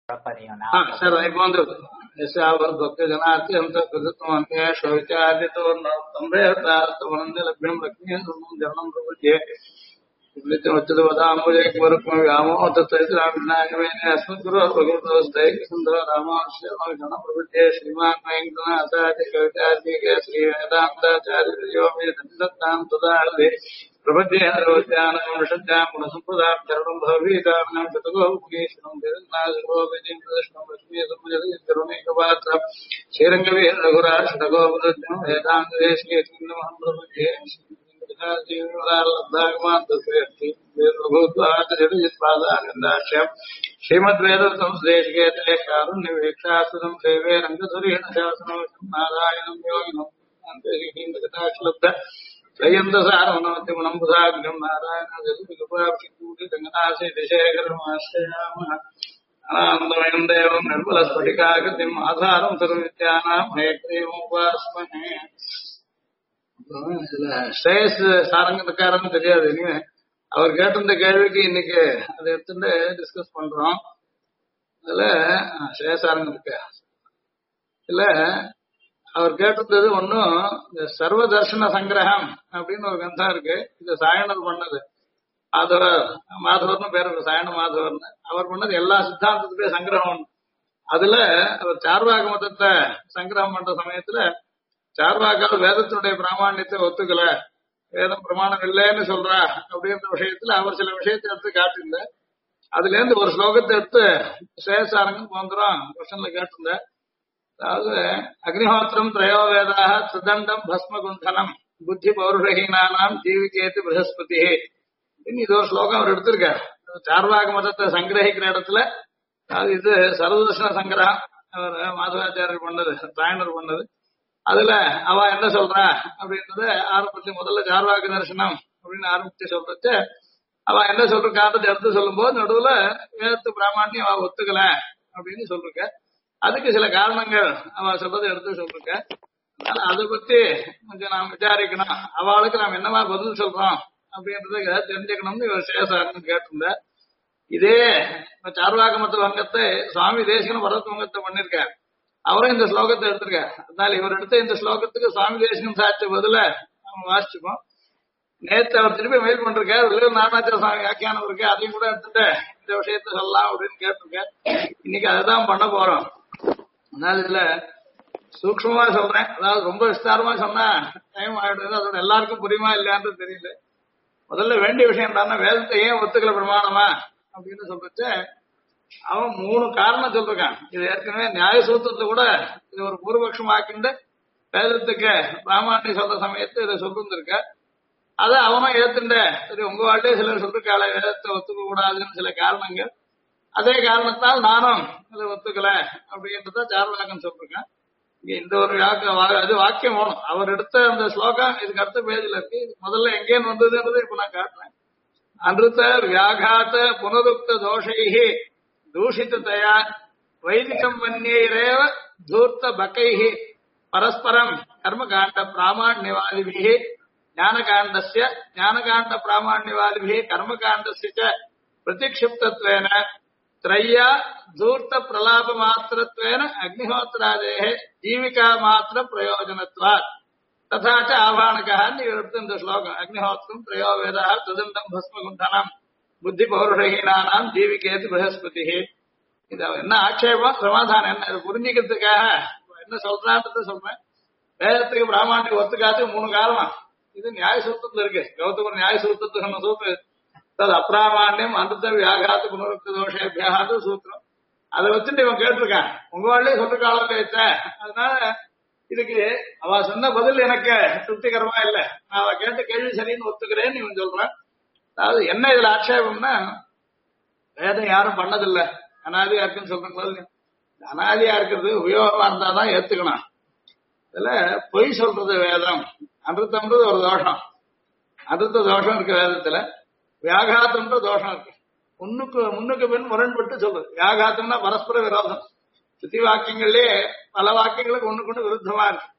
Sir ಒಂದು ಭಕ್ತ ಜನಾತಿ ಅಂತ ಕೃತತ್ವಂತೆ ಶೌಚಾದಿತೋ ತಂಬೆಯರ್ಥಾರ್ಥವನಂದೆ ಲಭ್ಯಂ ಲಕ್ಷ್ಮೀ ಜರಣಂ ಪ್ರಪುಜ್ಯೆ ಉಚ್ಚದ ವದಾಂಬುಜೆ ಕುಮರುಕ್ಮ ವ್ಯಾಮೋಹತೈತ್ರಾವಿನಾಯಕವೇನೆ ಅಸ್ಮದ್ಗುರು ಭಗವತೋಸ್ತೈಕ ಸುಂದರ ರಾಮಾಶ್ರಮ ಗಣ ಪ್ರಪುಜ್ಯೆ ಶ್ರೀಮಾನ್ ವೆಂಕಟನ ಅಸಾದಿ ಕವಿತಾರ್ತಿಕೆ ಶ್ರೀ ವೇದಾಂತಾಚಾರ್ಯೋ ಮೇ ದತ್ತಾಂ ತದಾರ್ಧೆ ಪ್ರಪದ್ಯೆ ಹರೋಜ್ಞಾನಂ ಋಷಜ್ಞಾಂ ಗುಣಸಂಪದಾರ್ಥರಣಂ ಭವೀಕಾರಣಂ ಶತಗೋಪುಗೇಶ್ವರಂ ಜಗನ್ನಾಥಗೋಪೇಂದ್ರದೃಷ್ಟಂ ಲಕ್ಷ್ಮೀ ಸಂಪಜಲಿ ಕರುಣೈಕಪಾತ್ರ ಶ್ರೀರಂಗವೀರ ರಘುರಾಜ ಷಡಗೋಪದಜ್ಞಂ ವೇದಾಂತದೇಶಿಕೆ ಶ್ರೀಮಹಂ ಪ್ರಪದ್ಯೆ श्रीमद्वेद संश्लेषके कारुण्यवेक्षास्तुतं सेवे रंगधुरीण शासनं नारायणं योगिनं अंतरिक्षलब्ध त्रयन्तसारमनोति गुणम्बुधाग्रं नारायण जगद्गुपाक्षिकूटि रङ्गनाथि दिशेखरमाश्रयामः आनन्दमयं देवं निर्मलस्फटिकाकृतिम् आधारं सर्वविद्यानां हयग्रीवमुपास्महे ஸ்ரேயஸ் சாரங்கக்காரன்னு தெரியாது. இனிமே அவர் கேட்டிருந்த கேள்விக்கு இன்னைக்கு அதை எடுத்துட்டு டிஸ்கஸ் பண்றோம். அதுல ஸ்ரேயஸ் சாரங்கத்துக்கு இல்ல அவர் கேட்டிருந்தது ஒன்னும் இந்த சர்வ தர்ஷன சங்கிரகம் அப்படின்னு ஒரு கந்தம் இருக்கு. இது சாயணர் பண்ணது. மாதவர்னு பேர் இருக்கு, சாயண மாதவர்னு. அவர் பண்ணது எல்லா சித்தாந்தத்துக்கும் சங்கிரகம். அதுல அவர் சார்வாக மதத்தை சங்கிரகம் பண்ற சமயத்துல சார்வாக்கால் வேதத்தினுடைய பிராமணியத்தை ஒத்துக்கல, வேதம் பிரமாணம் இல்லைன்னு சொல்றா அப்படின்ற விஷயத்துல அவர் சில விஷயத்தை எடுத்து காட்டிருந்த. அதுல இருந்து ஒரு ஸ்லோகத்தை எடுத்து சேசாரங்க வந்துடும் கொஸ்டன்ல கேட்டிருந்த. அதாவது அக்னிஹோத்திரம் திரயோ வேதாக திரிதண்டம் பஸ்ம குந்தனம் புத்தி பௌருஷஹீனானாம் ஜீவிகேத்து பிரகஸ்பதி இது ஒரு ஸ்லோகம் அவர் எடுத்திருக்காரு. சார்வாக மதத்தை சங்கிரகிக்கிற இடத்துல அது இது சர்வதர்ஷன சங்கிரகம் அவர் மாதவாச்சாரியர் பண்ணது, தாயனர் பண்ணது. அதுல அவ என்ன சொல்றா அப்படின்றத ஆரம்பத்துல முதல்ல சார்வாக தரிசனம் அப்படின்னு ஆரம்பிச்சு சொல்றது. அவ என்ன சொல்ற காரணத்தை எடுத்து சொல்லும் போது நடுவுல வேதத்து பிராமணியம் அவ ஒத்துக்கல அப்படின்னு சொல்லிருக்க. அதுக்கு சில காரணங்கள் அவ சொல்றதை எடுத்து சொல்லிருக்க. அதனால அதை பத்தி கொஞ்சம் நாம் விசாரிக்கணும், அவளுக்கு நாம் என்னவா பதில் சொல்றோம் அப்படின்றத தெரிஞ்சுக்கணும்னு இவர் சேசாரன்னு கேட்டிருந்த. இதே சார்வாக மத்த வங்கத்தை சுவாமி தேசிகன் வரத் வங்கத்தை பண்ணிருக்காரு. அவரும் இந்த ஸ்லோகத்தை எடுத்திருக்காரு. அதனால இவர் எடுத்த இந்த ஸ்லோகத்துக்கு சுவாமி தேசிகன் சாட்சி பதில நம்ம வாசிச்சுப்போம். நேற்று அவர் திருப்பி மெயில் பண்றாரு, நாராயணாச்சார சுவாமி வியாக்கியானம் இருக்கு, அதையும் கூட எடுத்துட்டு இந்த விஷயத்த சொல்லலாம் அப்படின்னு கேட்டிருக்காரு. இன்னைக்கு அதுதான் பண்ண போறோம். அதனால இதுல சூக்ஷ்மமா சொல்றேன். அதாவது ரொம்ப விஸ்தாரமா சொன்னா டைம் ஆயிடுது, அதோட எல்லாருக்கும் புரியுமா இல்லையான்றது தெரியல. முதல்ல வேண்டிய விஷயம் தானே, வேதத்தை ஏன் ஒத்துக்கல பிரமாணமா அப்படின்னு சொல்லிட்டு அவன் 3 காரணம் சொல்றான். இது ஏற்கனவே நியாய சூத்திரத்துல கூட இது ஒரு பூர்வபக்ஷம் ஆக்கிண்டு வேதத்துக்கு பிராமணியம் சொல்ற சமயத்து இதை சொல்லிருந்திருக்க. அதை அவனும் ஏத்துண்ட. சரி, உங்க வாழ்க்கை சிலர் சொல்லிருக்காள வேதத்தை ஒத்துக்க கூடாதுன்னு சில காரணங்கள். அதே காரணத்தால் நானும் அதை ஒத்துக்கல அப்படின்றத சார்வாகன் சொல்லிருக்கேன். இங்க இந்த ஒரு வாக்கியம் வேணும். அவர் எடுத்த அந்த ஸ்லோகம் இதுக்கு அடுத்த பேஜ்ல இருக்கு. முதல்ல எங்கேன்னு வந்ததுன்றது இப்ப நான் காட்டுறேன். அன்றுத்த வியாகாத்த புனருக்த தோஷைஹி दूषिततया वैदिकं मन्यैरेव धूर्त बकैः परस्परं कर्मकाण्ड प्रामाण्यवादिभिः ज्ञानकाण्डस्य ज्ञानकाण्ड प्रामाण्यवादिभिः कर्मकाण्डस्य च प्रतिक्षिप्तत्वेन त्रय्या धूर्त प्रलाप मात्रत्वेन अग्निहोत्रादेः जीविका मात्र प्रयोजनत्वात् तथा च आभाणकः निवृत्तं श्लोकम् अग्निहोत्रं त्रयो वेदाः तदन्तं भस्मकुण्ठनम् புத்தி பௌருஷஹீனானாம் ஜீவிகேது பிரகஸ்பதி. இது என்ன ஆட்சேபம் சமாதானம் என்ன இது புரிஞ்சுக்கிறதுக்காக என்ன சொல்றான்றத சொல்றேன். வேதத்துக்கு பிராமணியம் ஒத்துக்காது 3 காரணம். இது நியாய சூத்திரத்துல இருக்கு. கௌதமர் நியாய சூத்திரத்து சொன்ன சூத்திரம் அப்பிராமாண்யம் அனுத்த வியாகாத்து புனருக்த தோஷேபியாது சூத்திரம். அதை வச்சுட்டு இவன் கேட்டிருக்கான், உங்க வாழ்லயே சொல்லிருக்காளர் பேச்ச. அதனால இதுக்கு அவ சொன்ன பதில் எனக்கு திருப்திகரமா இல்லை, நான் அவ கேட்ட கேள்வி சரின்னு ஒத்துக்கிறேன்னு இவன் சொல்றான். அதாவது என்ன இதுல ஆட்சேபம்னா, வேதம் யாரும் பண்ணதில்லை, அனாதியா இருக்குன்னு சொல்றாங்க. அனாதியா இருக்கிறது உபயோகமா இருந்தாதான் ஏத்துக்கணும். இதுல பொய் சொல்றது வேதம். அமிர்தம்ன்றது ஒரு தோஷம், அமிர்த தோஷம் இருக்கு வேதத்துல. வியாகாத்தம்ன்ற தோஷம் இருக்கு. முன்னுக்கு பின் முரண்பட்டு சொல்றது. வியாகாத்தம்னா பரஸ்பர விரோதம். சுத்தி வாக்கியங்கள்லயே பல வாக்கியங்களுக்கு ஒண்ணுக்கு விருத்தமா இருக்கு.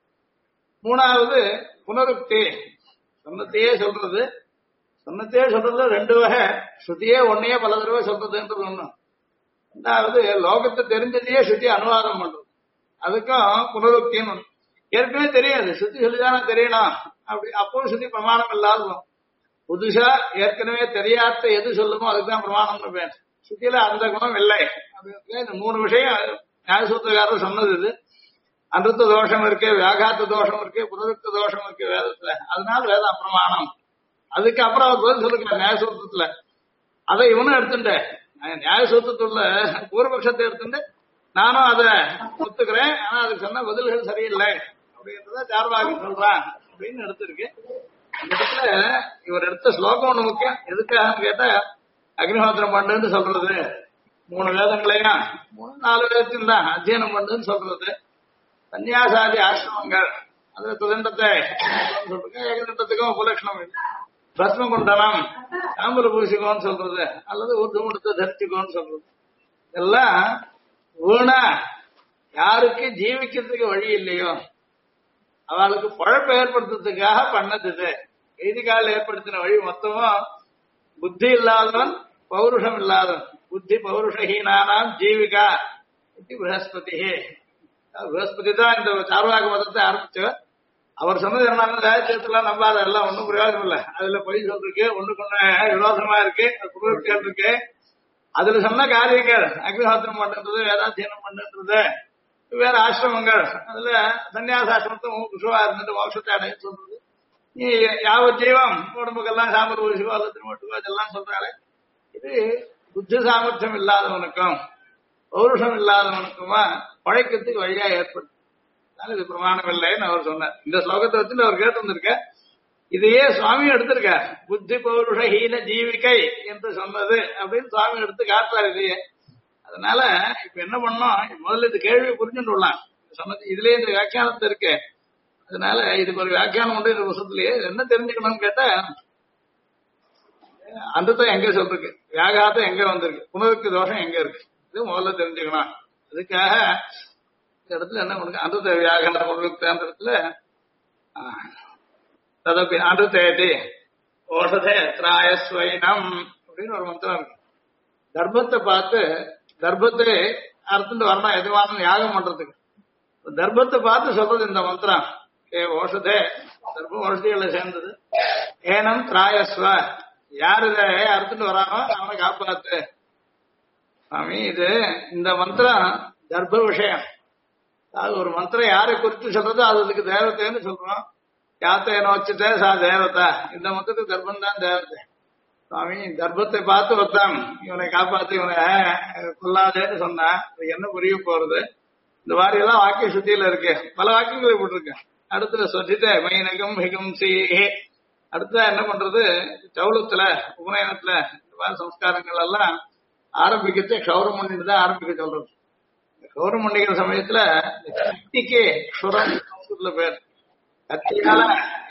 3வது புனருக்தி, சொன்னத்தையே சொல்றது. சொன்னத்தையே சொல்றதுல 2 வகை. ஸ்ருதியே ஒன்னையே பல தடவை சொல்றதுன்றது ஒண்ணு. ரெண்டாவது லோகத்தை தெரிஞ்சதையே சுத்தி அனுவாதம் பண்றது, அதுக்கும் புனருக்தின்னு ஒண்ணு. ஏற்கனவே தெரியாது, சுத்தி சொல்லிதானே தெரியணும். அப்படி அப்போ சுத்தி பிரமாணம் இல்லாததும் புதுசா ஏற்கனவே தெரியாத எது சொல்லுமோ அதுக்குதான் பிரமாணம்னு பேர். சுத்தியில அந்த குணம் இல்லை அப்படின்னு இந்த மூணு விஷயம் நியாயசூத்திரக்காரர் சொன்னது. இது அனுத்த தோஷம் இருக்கு, வியாகாத்த தோஷம் இருக்கு, புனருக்த தோஷம் இருக்கு வேதத்துல, அதனால வேதம் பிரமாணம். அதுக்கு அப்புறம் அவர் பதில் சொல்லிருக்காரு நியாயசூத்திரத்துல. அதை இவனும் எடுத்துட்டேன், நியாயசூத்திரத்துல பூர்வபக்ஷத்தை எடுத்துட்டு நானும் அதை ஒத்துக்கிறேன், ஆனா அதுக்கு சொன்ன பதில்கள் சரியில்லை அப்படின்றத சார்வாகி சொல்றான் அப்படின்னு எடுத்திருக்கு. இந்த இடத்துல இவர் எடுத்த ஸ்லோகம் ஒண்ணு முக்கியம். எதுக்காக கேட்டா, அக்னிஹோத்திரம் பண்ணுன்னு சொல்றது, 3 வேதங்களையும் 4 வேதத்தையும் தான் அத்தியனம் பண்ணுன்னு சொல்றது, சன்னியாசாதி ஆசிரமங்கள் அதுல துதண்டத்தை சொல்றேன், ஏகதண்டத்துக்கும் உபலட்சணம் இல்லை, பஸ்ம குண்டனம் தாம்பர பூசிக்கோன்னு சொல்றது, அல்லது ஊர்து முடுத்து தரிச்சுக்கோன்னு சொல்றது, இதெல்லாம் வீணா யாருக்கு ஜீவிக்கிறதுக்கு வழி இல்லையோ அவளுக்கு பழப்ப ஏற்படுத்துறதுக்காக பண்ணது. இது எய்திகால ஏற்படுத்தின வழி மொத்தமும் புத்தி இல்லாதவன் பௌருஷம் இல்லாதவன், புத்தி பௌருஷஹீனானாம் ஜீவிகா பிரகஸ்பதி. பிரகஸ்பதி தான் இந்த சார்வாக மதத்தை ஆரம்பிச்சவர். அவர் சொன்னது என்ன, ராஜ்யத்துல நம்பாத எல்லாம் ஒன்றும் பிரயோஜனம் இல்லை, அதுல பொய் சொல்றதுக்கு ஒண்ணுக்கு ஒண்ணு விரோதமா இருக்கு, குருவர்கள் இருக்கு. அதுல சொன்ன காரியங்கள் அக்னிஹோத்திரம் பண்ணுறது, வேதாத்தியனம் பண்ணுறது, வேற ஆசிரமங்கள், அதுல சன்னியாசாசிரமத்தை குஷுவா இருந்துட்டு மோட்சத்தை அடைய சொல்றது, நீ யாவ ஜீவம் உடம்புக்கெல்லாம் சாம்பல் ஊசிக்கோ அல்லது திருமட்டுக்கோ இதெல்லாம் சொல்றாரு. இது புத்தி சாமர்த்தியம் இல்லாதவனுக்கும் பௌருஷம் இல்லாதவனுக்குமா பழைக்கிறதுக்கு வழியா ஏற்படும். அதனால இது பிரமாணம் இல்லைன்னு அவர் சொன்னார். இந்த ஸ்லோகத்தை வச்சு அவர் கேட்டு வந்திருக்க. இதையே சுவாமி எடுத்திருக்க, புத்தி பௌருஷ ஹீன ஜீவிகை என்று சொன்னது அப்படின்னு சுவாமி எடுத்து காட்டுறாரு இதையே. அதனால இப்ப என்ன பண்ணோம், முதல்ல இந்த கேள்வி புரிஞ்சுட்டு விடலாம். சொன்னது இதுலயே இந்த வியாக்கியானத்தை இருக்கு. அதனால இதுக்கு ஒரு வியாக்கியானம் உண்டு இந்த புத்தகத்திலேயே. என்ன தெரிஞ்சுக்கணும்னு கேட்டா, அந்தத்தை எங்க சொல்றதுக்கு, வியாகாத்தம் எங்க வந்திருக்கு, புனருக்கு தோஷம் எங்க இருக்கு, இது முதல்ல தெரிஞ்சுக்கணும். அதுக்காக இந்த இடத்துல என்ன பண்ணுங்க, அந்த வியாகன புனருக்கு அந்த இடத்துல ததப்பி அனுதேதி ஓஷதே திராயஸ்வைனம் அப்படின்னு ஒரு மந்திரம் இருக்கு. தர்ப்பத்தை பார்த்து, தர்ப்பத்தை அறுத்துட்டு வரணும் எதுவானும் யாகம் பண்றதுக்கு, தர்ப்பத்தை பார்த்து சொல்றது இந்த மந்திரம். ஓஷதே தர்ப்பம் ஓஷதிகளை சேர்ந்தது. ஏனம் திராயஸ்வ, யாரு இதை அறுத்துட்டு வரானோ அவனை காப்பாத்து சாமி. இது இந்த மந்திரம் தர்ப்ப விஷயம். அது ஒரு மந்திரம் யாரை குறித்து சொல்றதோ அது அதுக்கு தேவத்தைன்னு சொல்றோம். யாத்தை நோச்சுட்டே சா தேவதா, இந்த மொத்தத்துக்கு தர்ப்பம் தான் தேவத்தை. சுவாமி தர்ப்பத்தை பார்த்து ஒருத்தான் இவனை காப்பாத்து இவனை கொல்லாதேன்னு சொன்னா அது என்ன புரிய போறது. இந்த மாதிரி எல்லாம் வாக்கிய சுத்தியில இருக்கு, பல வாக்கியங்கள் போட்டிருக்கு. அடுத்த சொத்திட்ட மைனகம் மிகும் சி. அடுத்த என்ன பண்றது, சௌலத்துல உபநயனத்துல இந்த மாதிரி சம்ஸ்காரங்கள் எல்லாம் ஆரம்பிக்கிறது க்ஷௌரம் பண்ணிட்டு தான் ஆரம்பிக்க சொல்றது. க்ஷௌரம் பண்ணிக்கிற சமயத்துல கத்திக்கு க்ஷுரம் சம்ஸ்கிருதத்துல பேர். கத்தியால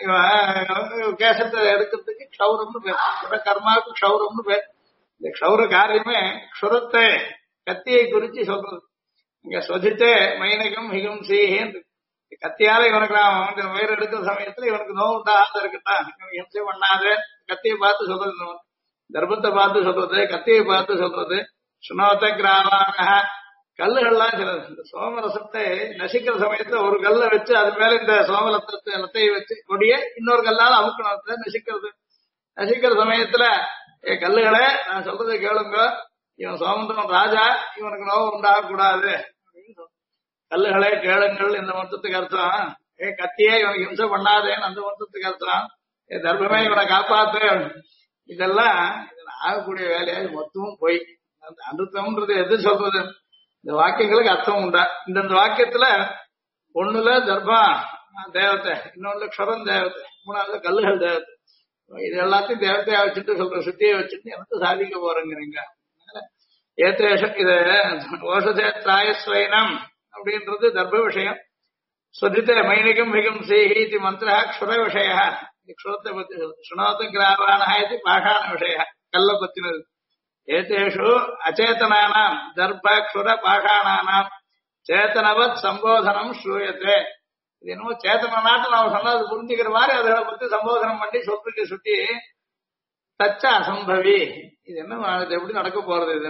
இவன் கேசத்தை எடுக்கிறதுக்கு க்ஷௌரம்னு பேர், கர்மாவுக்கு க்ஷௌரம்னு பேர். இந்த க்ஷௌர காரியமே க்ஷுரத்தை கத்தியை குறிச்சு சொல்றது. இங்க சொதித்தே மைனகம் மிகும் சீஹேன்னு கத்தியால இவனுக்கு நான் வயிறு எடுக்கிற சமயத்துல இவனுக்கு நோவு உண்டாக இருக்கட்டான், இவனுக்கு ஹிம்சை பண்ணாத, கத்தியை பார்த்து சொல்றது, தர்ப்பத்தை பார்த்து சொல்றது, கத்தியை பார்த்து சொல்றது. சுனோத்த கிராமான கல்லுகள்லாம் சிலது, இந்த சோமரசத்தை நசிக்கிற சமயத்துல ஒரு கல்லை வச்சு அது மேல இந்த சோமரசத்தை லத்தையை வச்சு கொடிய இன்னொரு கல்லால அமுக்கணத்தை நசிக்கிறது. நசிக்கிற சமயத்துல கல்லுகளே நான் சொல்றதை கேளுங்க, இவன் சோமந்தன் ராஜா, இவனுக்கு நோவு உண்டாக கூடாது அப்படின்னு சொல்ற. கல்லுகளே கேளுங்கள் இந்த மொத்தத்துக்கு அர்த்தம். கத்தியே இவனுக்கு ஹிம்சை பண்ணாதேன்னு அந்த மொத்தத்துக்கு அர்த்தம். தர்மமே இவனை காப்பாத்து. இதெல்லாம் ஆகக்கூடிய வேலையா மொத்தமும் போய் அந்த அனுத்தம்ன்றது எது சொல்றது, இந்த வாக்கியங்களுக்கு அர்த்தம் உண்டா. இந்த வாக்கியத்துல ஒண்ணுல தர்மம் தேவத்தை, இன்னொன்னுல க்ஷரம் தேவத்தை, மூணாவது கல்லுகள் தேவத்தை. இது எல்லாத்தையும் தேவத்தையா வச்சுட்டு சொல்ற, சுத்தியை வச்சுட்டு எனக்கு சாதிக்க போறேங்கிறீங்க. ஏத்தேஷம் இது ஓஷதே திராயஸ்வைனம் அப்படின்றது தர்ப்ப விஷயம். ஸ்வதித்த மைனிகம் மிகும் சேஹி இது மந்திர க்ஷுர விஷய. க்ஷுரத்தை பத்தி சுனோத கிராவான இது பாஷான விஷய, கல்ல பத்தினது. ஏதேஷு அச்சேதனானாம் தர்ப்ப க்ஷுர பாஷாணானாம் சேத்தனவத் சம்போதனம் ஸ்ரூயத்தே. இது என்னமோ சேத்தன நாட்டு நம்ம சொன்னது புரிஞ்சுக்கிற மாதிரி அதை பத்தி சம்போதனம் பண்ணி சொல்றதுக்கு சுத்தி தச்ச அசம்பவி. இது என்ன எப்படி நடக்க போறது, இது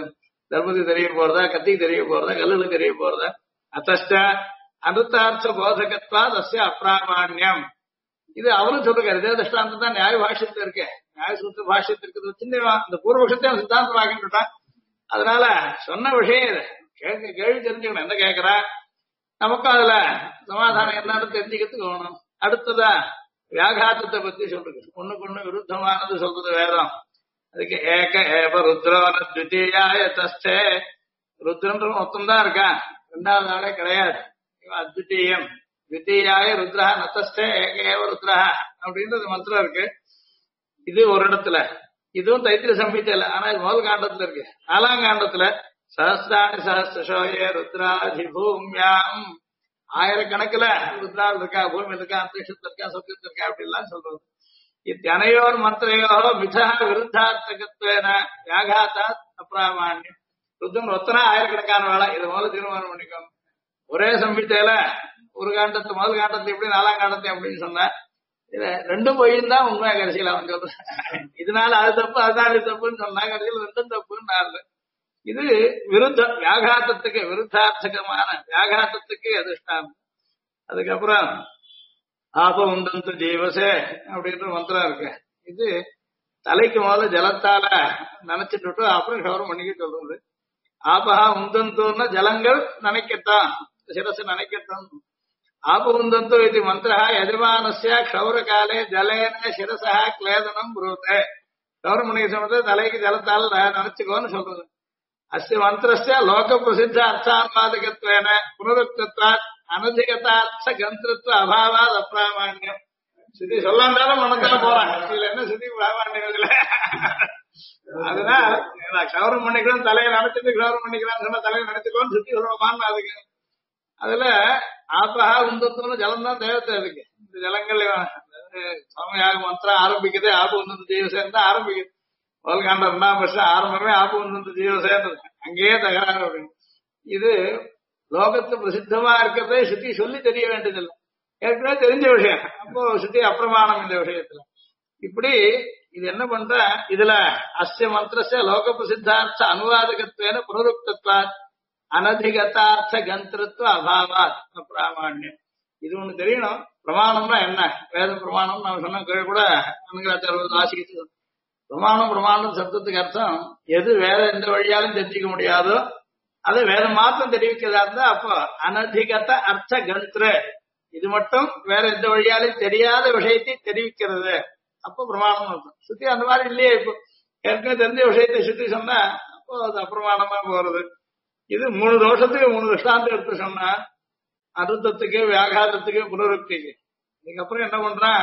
தர்மத்துக்கு தெரிய போறதா, கத்திக்கு தெரிய போறதா, கல்லுக்கு தெரிய போறதா. அத்தஷ்ட அனுத்தார்த்த போதகத்வா தஸ்ய அப்பிராமான்யம். இது அவரும் சொல்றாரு. இதே திருஷ்டாந்தம் தான் நியாய பாஷ்யத்துல இருக்கு. நியாய சூத்திர பாஷ்யத்திற்கு சின்ன இந்த பூர்வபக்ஷத்தை சித்தாந்தம் ஆகிட்டான். அதனால சொன்ன விஷயம் இது. கேள்வி தெரிஞ்சுக்கணும், என்ன கேட்கிறா, நமக்கும் அதுல சமாதானம் என்னன்னு தெரிஞ்சுக்கிறதுக்கு வேணும். அடுத்ததா வியாகாத்தத்தை பத்தி சொல்றது. ஒண்ணுக்கு ஒண்ணு விருத்தமானது சொல்றது வேதம். அதுக்கு ஏக ஏவ ருத்ரோன த்விதீயாய தஸ்தே. ருத்ரன்ற மொத்தம் தான் இருக்கான், ரெண்டாவது ஆளே கிடையாது. அத்விதீயம் த்விதீயாய ருத்ரா நத்தஸ்தே ஏக ஏவ ருத்ரா அப்படின்றது மந்திரம் இருக்கு. இது ஒரு இடத்துல, இதுவும் தைத்திரிய சம்ஹிதையில, ஆனா இது முதல் காண்டத்துல இருக்கு. 4ஆம் காண்டத்துல சஹஸ்ராணி சஹஸ்ரஷோயே ருத்ராதி பூமியாம், ஆயிரக்கணக்கில் ருத்ரால் இருக்கா, பூமி இருக்கா, அந்தரிஷத்துல இருக்கா, சொர்க்கத்துல இருக்கா அப்படிலாம் சொல்றது. இத்தனையோர் மந்திரையோ மிதா விருத்தார்த்தகத்வேன வியாகாத்தாத் அப்பிராமான்யம். ருத்ரன் ஒத்தனா ஆயிரக்கணக்கான வேலை. இது முதல்ல தீர்மானம் பண்ணிக்கோங்க. ஒரே சம்ஹிதையில ஒரு காண்டத்து முதல் காண்டத்தை எப்படி 4ஆம் காண்டத்தை அப்படின்னு சொன்ன, இது ரெண்டும் பொய்யும் தான் உண்மையா கடைசியில் அவன் சொல்றேன். இதனால அது தப்பு, அதனால இது தப்புன்னு சொன்னா கடைசியில் ரெண்டும் தப்புன்னு. இது விருத்த வியாகாத்தத்துக்கு, விருத்தார்த்தகமான வியாகாத்தத்துக்கு அதிஷ்டானம். அதுக்கப்புறம் ஆப உந்தந்து ஜீவசே அப்படின்ற மந்திரம் இருக்கு. இது தலைக்கு முதல்ல ஜலத்தால நினைச்சிட்டு அப்புறம் ஷவரம் பண்ணிக்க சொல்றது. ஆபஹா உந்தந்தோன்னா ஜலங்கள் நினைக்கத்தான், சிரசு நினைக்கத்தான். ஆப உந்தந்தோ இது மந்திர யஜமானஸ்ய க்ஷௌர காலே ஜலேன சிரசா கிளேதனம் புரோதே. ஷவரம் பண்ணிக்க சொல்றது தலைக்கு ஜலத்தால நினைச்சுக்கோன்னு சொல்றது. அஸ்ய மந்திரஸ்ய லோக பிரசித்த அர்த்தான்வாதகத்வேன புனருக்தத்வாத் அனதிகதார்த்த கந்திரத்துவ அபாவாத் அப்பிராமான்யம். சுத்தி சொல்லாண்டாலும் மனத்தால போறாங்க. இதுல என்ன சுத்தி பிராமான்யம் இல்ல. அதனால க்ஷௌரம் பண்ணிக்கிறோம், தலையை நினைச்சிட்டு க்ஷௌரம் பண்ணிக்கிறான்னு சொன்னா தலையை நினைச்சுக்கோன்னு சுத்தி சொல்லுவான்னு. அதுக்கு அதுல ஆபஹா உந்தத்துவம் ஜலம் தான் தேவத்தை இருக்கு. இந்த ஜலங்கள் சுவாமியாக மந்திரம் ஆரம்பிக்குது ஆப உந்தத்து ஜீவசேன் தான் ஆரம்பிக்குது. முதல் காண்டம் 2ஆம் வருஷம் ஆரம்பமே ஆப உந்தத்து ஜீவசேன், அங்கேயே தகராறு அப்படின்னு. இது லோகத்து பிரசித்தமா இருக்கிறதே சுத்தி சொல்லி தெரிய வேண்டியதில்லை, ஏற்கனவே தெரிஞ்ச விஷயம். அப்போ சுத்தி அப்பிரமாணம் இந்த விஷயத்துல. இப்படி இது என்ன பண்ற, இதுல அஸ்ய மந்திரஸ்ய லோக பிரசித்தார்த்த அனுவாதகத்வேன புனருக்தத்வாத் அனதிகதார்த்த கந்திரத்துவ அபாவாத் அப்பிராமான்யம். இது ஒண்ணு தெரியணும். பிரமாணம்னா என்ன, வேத பிரமாணம் நம்ம சொன்ன கீழே கூட அனுகிராச்சார வாசிக்கிட்டு. பிரமாணம் பிரமாணம் சப்தத்துக்கு அர்த்தம் எது வேற எந்த வழியாலும் தெரிஞ்சிக்க முடியாதோ அது வேதம் மாத்திரம் தெரிவிக்கிறதா இருந்தா அப்போ அனதிகத அர்த்த கந்திர, இது மட்டும் வேற எந்த வழியாலும் தெரியாத விஷயத்தை தெரிவிக்கிறது, அப்போ பிரமாணம் அர்த்தம். சுத்தி அந்த மாதிரி இல்லையே. இப்போ ஏற்கனவே தெரிஞ்ச விஷயத்தை சுத்தி சொன்னா அப்போ அது அப்பிரமாணமா போறது. இது 3 தோஷத்துக்கு 3 திருஷ்டாந்தம் எடுத்து சொன்னா, அருத்தத்துக்கு வியாகாதத்துக்கு புனருக்திக்கு. இதுக்கப்புறம் என்ன பண்றான்,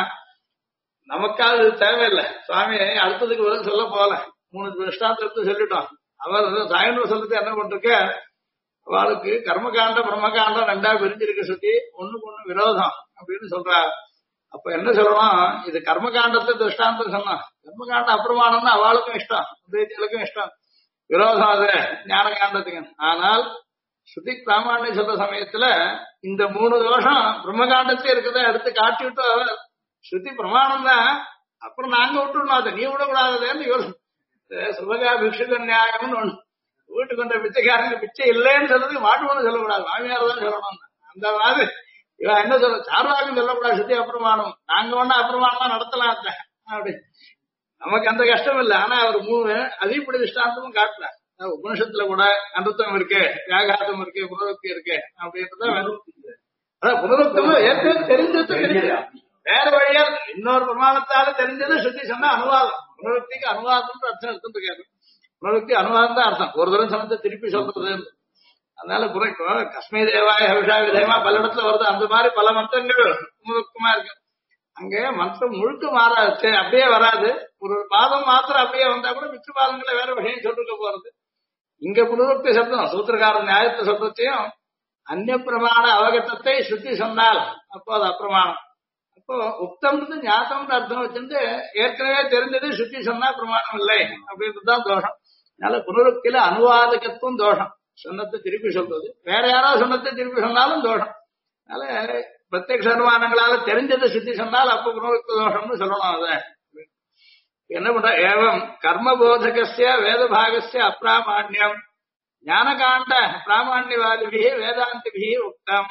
நமக்காக இது தேவையில்லை. சுவாமி அடுத்ததுக்கு பதில் சொல்ல போல 3 திருஷ்டாந்தம் எடுத்து சொல்லிட்டோம். அவர் சாயந்தரம் சொல்லிட்டு என்ன பண்றக்க, அவளுக்கு கர்மகாண்டம் பிரம்மகாண்டம் 2ஆ பிரிஞ்சிருக்க சுத்தி ஒண்ணுக்கு ஒண்ணு விரோதம் அப்படின்னு சொல்றாரு. அப்ப என்ன சொல்லணும், இது கர்மகாண்டத்தை திருஷ்டாந்தம் சொன்னா, கர்மகாண்டம் அப்பிரமாணம்னு அவளுக்கும் இஷ்டம், உதயத்திலுக்கும் இஷ்டம், விரோதம் அது ஞான காண்டத்துக்கு. ஆனால் ஸ்ருதி பிராமணியம் சொல்ற சமயத்துல இந்த 3 தோஷம் பிரம்மகாண்டத்திலே இருக்கிறத எடுத்து காட்டி விட்டு ஸ்ருதி பிரமாணம் தான், அப்புறம் நாங்க விட்டுடணும், அதை நீ விடக்கூடாதுன்னு இவர் சுபகா பிக்ஷுக நியாயம்னு ஒண்ணு. வீட்டுக்கு வந்த பிச்சைக்காரங்க பிச்சை இல்லைன்னு சொல்றது மாட்டுவோன்னு சொல்லக்கூடாது, மாமியார் தான் சொல்லணும். அந்த மாதிரி இவன் என்ன சொல்ற, சார்வாகம் சொல்லக்கூடாது, சுத்தி அப்பிரமாணம், நாங்க ஒண்ணு அப்பிரமாணமா நடத்தலாம் அப்படி. நமக்கு அந்த கஷ்டம் இல்லை. ஆனா அவர் 3 அதிகப்படி திஷ்டாந்தமும் காட்டுற. உபனிஷத்துல கூட அனுத்தம் இருக்கு, வியாகாதம் இருக்கு, புனருக்தி இருக்கு அப்படின்றத. அதான் புனருக்தமும் ஏற்கனவே தெரிஞ்சது, வேற வழியா இன்னொரு பிரமாணத்தால தெரிஞ்சது சுத்தி சொன்னா அனுவாதம். புனருக்திக்கு அனுவாதம்ன்ற அர்த்தம் எடுத்துருக்காரு. புனருக்தி அனுவாதம் தான் அர்த்தம், ஒரு தடவை சமத்தை திருப்பி சொல்றது. அதனால புரைக்கும் கஸ்மை தேவாய ஹவிஷா விதயமா பல இடத்துல வருது. அந்த மாதிரி பல மந்திரங்கள் புனருக்தமா இருக்கு. அங்கே மந்திரம் முழுக்க மாறாது, அப்படியே வராது. ஒரு பாதம் மாத்திரம் அப்படியே வந்தா கூட மிச்ச பாதங்களை வேற விஷயம் சொல்லிருக்க போறது. இங்க புனருக்தி சப்தம் சூத்திரக்காரர் நியாயத்தை சொல்றதையும் அந்நிய பிரமாண அவகத்தத்தை சுத்தி சொன்னால் அப்போ அது அப்பிரமாணம். அப்போ உக்தம்ன்றது ஞாத்தம்னு அர்த்தம் வச்சிருந்து ஏற்கனவே தெரிஞ்சது சுத்தி சொன்னா பிரமாணம் இல்லை அப்படின்றதுதான் தோஷம். அதனால புனருக்தியில அனுவாதகத்துவம் தோஷம், சொன்னத்தை திருப்பி சொல்றது. வேற யாராவது சொன்னத்தை திருப்பி சொன்னாலும் தோஷம். அதனால பிரத்யக்ஷ அனுமானங்களால தெரிஞ்சதை சுத்தி சொன்னால் அப்ப புனருக்த தோஷம்னு சொல்லணும். அத என்ன பண்ற, ஏவம் கர்மபோதகஸ்ய வேதபாகஸ்ய அப்பிராமான்யம் ஞானகாண்ட பிராமணியவாதிபி வேதாந்திபி உக்தம்.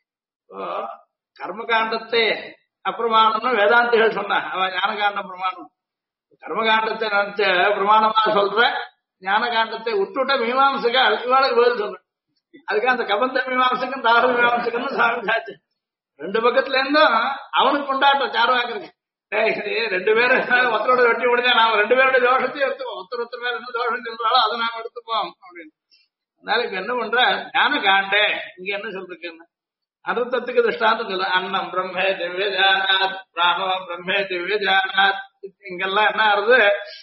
கர்மகாண்டத்தை அப்பிரமாணம்னு வேதாந்திகள் சொன்ன அவ ஞானகாண்ட பிரமாணம். கர்மகாண்டத்தை நினைச்ச பிரமாணமா சொல்ற ஞானகாண்டத்தை விட்டுட்ட மீமாம்சகர் இவாளுக்கு பதில் சொல்ற. அதுக்கு அந்த கபந்த மீமாம்சகம் தார மீமாம்சகம்னு சாமிச்சாச்சு. ரெண்டு பக்கத்துல இருந்தும் அவனுக்கு கொண்டாட்டம் சார்வாக்குறது. ரெண்டு பேரும் ஒருத்தரோட வெட்டி முடிஞ்சா நாம ரெண்டு பேரோட தோஷத்தையும் எடுத்துப்போம். ஒருத்தர் மேல என்ன தோஷம் சொல்றாலும் அதை நாம எடுத்துப்போம் அப்படின்னு. அதனால இப்ப என்ன பண்ற ஞான காண்டே இங்க என்ன சொல்றதுன்னு அனுத்தத்துக்கு திருஷ்டாந்தம் சொல்ல. அன்னம் பிரம்மே திவ்ய ஜானாத் பிராணோ பிரம்மே திவ்ய ஜானாத். இங்கெல்லாம் என்ன ஆறுது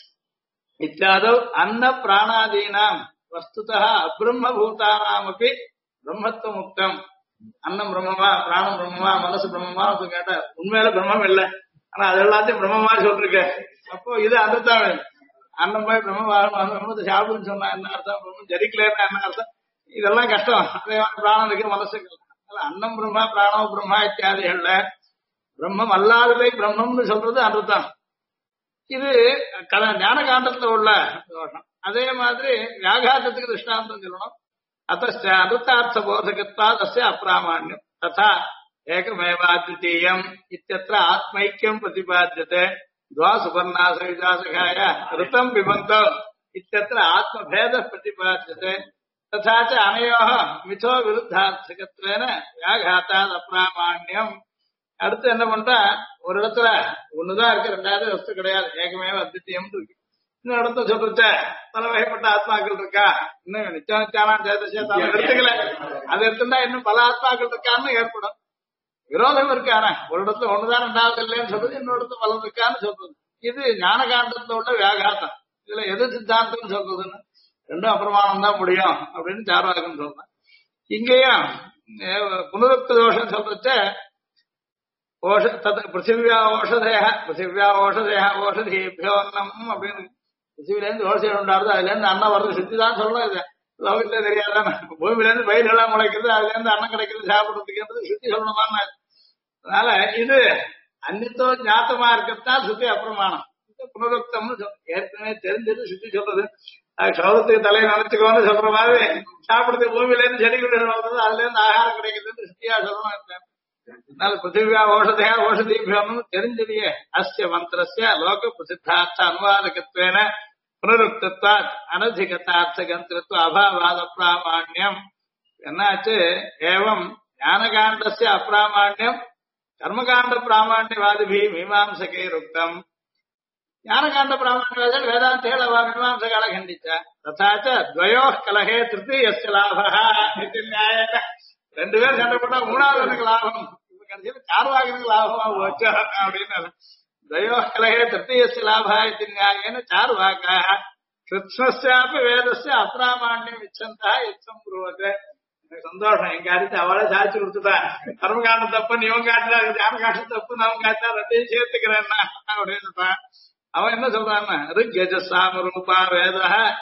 இத்தியாதவ் அன்ன பிராணாதீனாம் வஸ்துதா அப்ரம்ம பூதானாம் அப்படி பிரம்மத்துவ முக்தம். அன்னம் பிரம்மமா பிராணம் பிரம்மமா மனசு பிரம்மமா கேட்டா உண்மையில பிரம்மம் இல்லை. ஆனா அது எல்லாத்தையும் பிரம்மமா சொல்லிருக்க. அப்போ இது அதுதான் அன்னம் போய் பிரம்மத்தை சாப்பிடுன்னு சொன்னா என்ன அர்த்தம், பிரம்மம் ஜரிக்கலன்னா என்ன அர்த்தம், இதெல்லாம் கஷ்டம். அதே பிராணம் இருக்கு மனசுக்கு. அன்னம் பிரம்மா பிராணம் பிரம்மா இத்தியாதிகள்ல பிரம்மம் அல்லாததை பிரம்மம்னு சொல்றது அர்த்தம். இது ஞான காண்டத்துல உள்ள தோஷம். அதே மாதிரி வியாகாதத்துக்கு திருஷ்டாந்தம் சொல்லணும். அத்த அனுத்தார்த்த போதகத்வா தஸ்ய அப்பிராமாண்யம் ததா ஏகமேவாத்விதீயம் இत्यत्र ஆத்மைக்கியம் பிரதிபாத்யதே द्वा सुपर्णा सविदासखाय ऋतं पिबन्तो इत्यत्र आत्मभेदः प्रतिपाद्यते तथा च अनयोः मिथो विरुद्धार्थकत्वेन व्याघातात् अप्रामाण्यम्. அடுத்து என்ன பண்றா ஒரு இடத்துல ஒண்ணுதான் இருக்கு, ரெண்டாவது வஸ்து கிடையாது, ஏகமேவ அத்விதீயம் இருக்கு. இன்னும் இடத்த சொல்றச்ச பல வகைப்பட்ட ஆத்மாக்கள் இருக்கா, இன்னும் நிச்சயத்தான சேதசேதான எடுத்துக்கல, அது எடுத்துட்டா இன்னும் பல ஆத்மாக்கள் இருக்கான்னு ஏற்படும். விரோதம் இருக்கான ஒரு இடத்துல ஒண்ணுதான் ரெண்டாவது இல்லைன்னு சொல்றது, இன்னொரு இடத்துல பலன் இருக்கான்னு சொல்றது. இது ஞான காண்டத்துல உள்ள வியாகாத்தம். இதுல எது சித்தாந்தம் சொல்றதுன்னு ரெண்டும் அப்பிரமாணம் தான் முடியும் அப்படின்னு சார்வாகன்னு சொல்றேன். இங்கேயும் புனருக்த தோஷம் சொல்றச்ச பிருத்திவியா ஓஷதேயா ஓஷதிபியோன்னம் அப்படின்னு பிருத்திவில இருந்து ஓசைகள் உண்டாடுது, அதுல இருந்து அன்னம் வருது, சுத்தி தான் சொல்லணும். இது லோகத்துல தெரியாதானே, பூமியில இருந்து பயிர்கள்லாம் முளைக்கிறது, அதுல இருந்து அன்னம் கிடைக்கிறது சாப்பிடுறதுக்குன்றது சுத்தி சொல்லணுமான்னு. அதனால இது அன்னித்தோ ஞாத்தமா இருக்கத்தான் சுத்தி அப்பிரமாணம். புனருக்தம்னு ஏற்கனவே தெரிஞ்சது சுத்தி சொல்றது. சௌரத்துக்கு தலையை நினைச்சுக்கோன்னு சொல்ற மாதிரி சாப்பிடுறதுக்கு பூமியில இருந்து செடிகள் வளர்றது, அதுல இருந்து ஆகாரம் கிடைக்குதுன்னு சுத்தியா சொல்லணும். அதனால பிருத்திவியா ஓஷதையா ஓஷதிபியோன்னு தெரிஞ்சதையே அஸ்ய மந்திரஸ்ய லோக பிரசித்தார்த்த அனுவாதகத்வேன புனருக்தத்வாத் அனதிகதார்த்தகந்திரத்துவ அபாவாத அப்பிராமாண்யம். என்னாச்சு ஏவம் ஞானகாண்டஸ்ய அப்பிராமாண்யம் கர்மகாண்ட பிராமாண்யவாதிபி மீமாம்சகைருக்தம். ஞானகாண்ட பிராமாண்யவாதிகள் வேதாந்தேள மீமாம்சகால கண்டிச்ச ததாச்ச துவயோ கலகே திருத்தீயஸ்ய லாபஹ இது நியாயேன. ரெண்டு பேர் சண்டை போட்டா மூணாவது லாபம், கடைசியில் சார்வாகனுக்கு லாபமா போச்சு அப்படின்னு. துவயோ கலகே திருத்தீயஸ்ய லாபஹ இது நியாயேன சார்வாக கிருஷ்ணஸ்யாபி வேதஸ்ய அப்பிராமாண்யம் இச்சந்தா இச்சம் புருவதே. சந்தோஷம், எங்க அடுத்து அவளே சாதிச்சு கொடுத்துட்டான். கர்மகாண்ட தப்பு நீவன் காட்டுறா, ஞானகாண்ட தப்பு நான் காட்டா, ரெண்டையும் சேர்த்துக்கிறேன்னா அப்படின்னுட்டான். அவன் என்ன சொல்றான்னா ருக்கஜசாம ரூபா வேத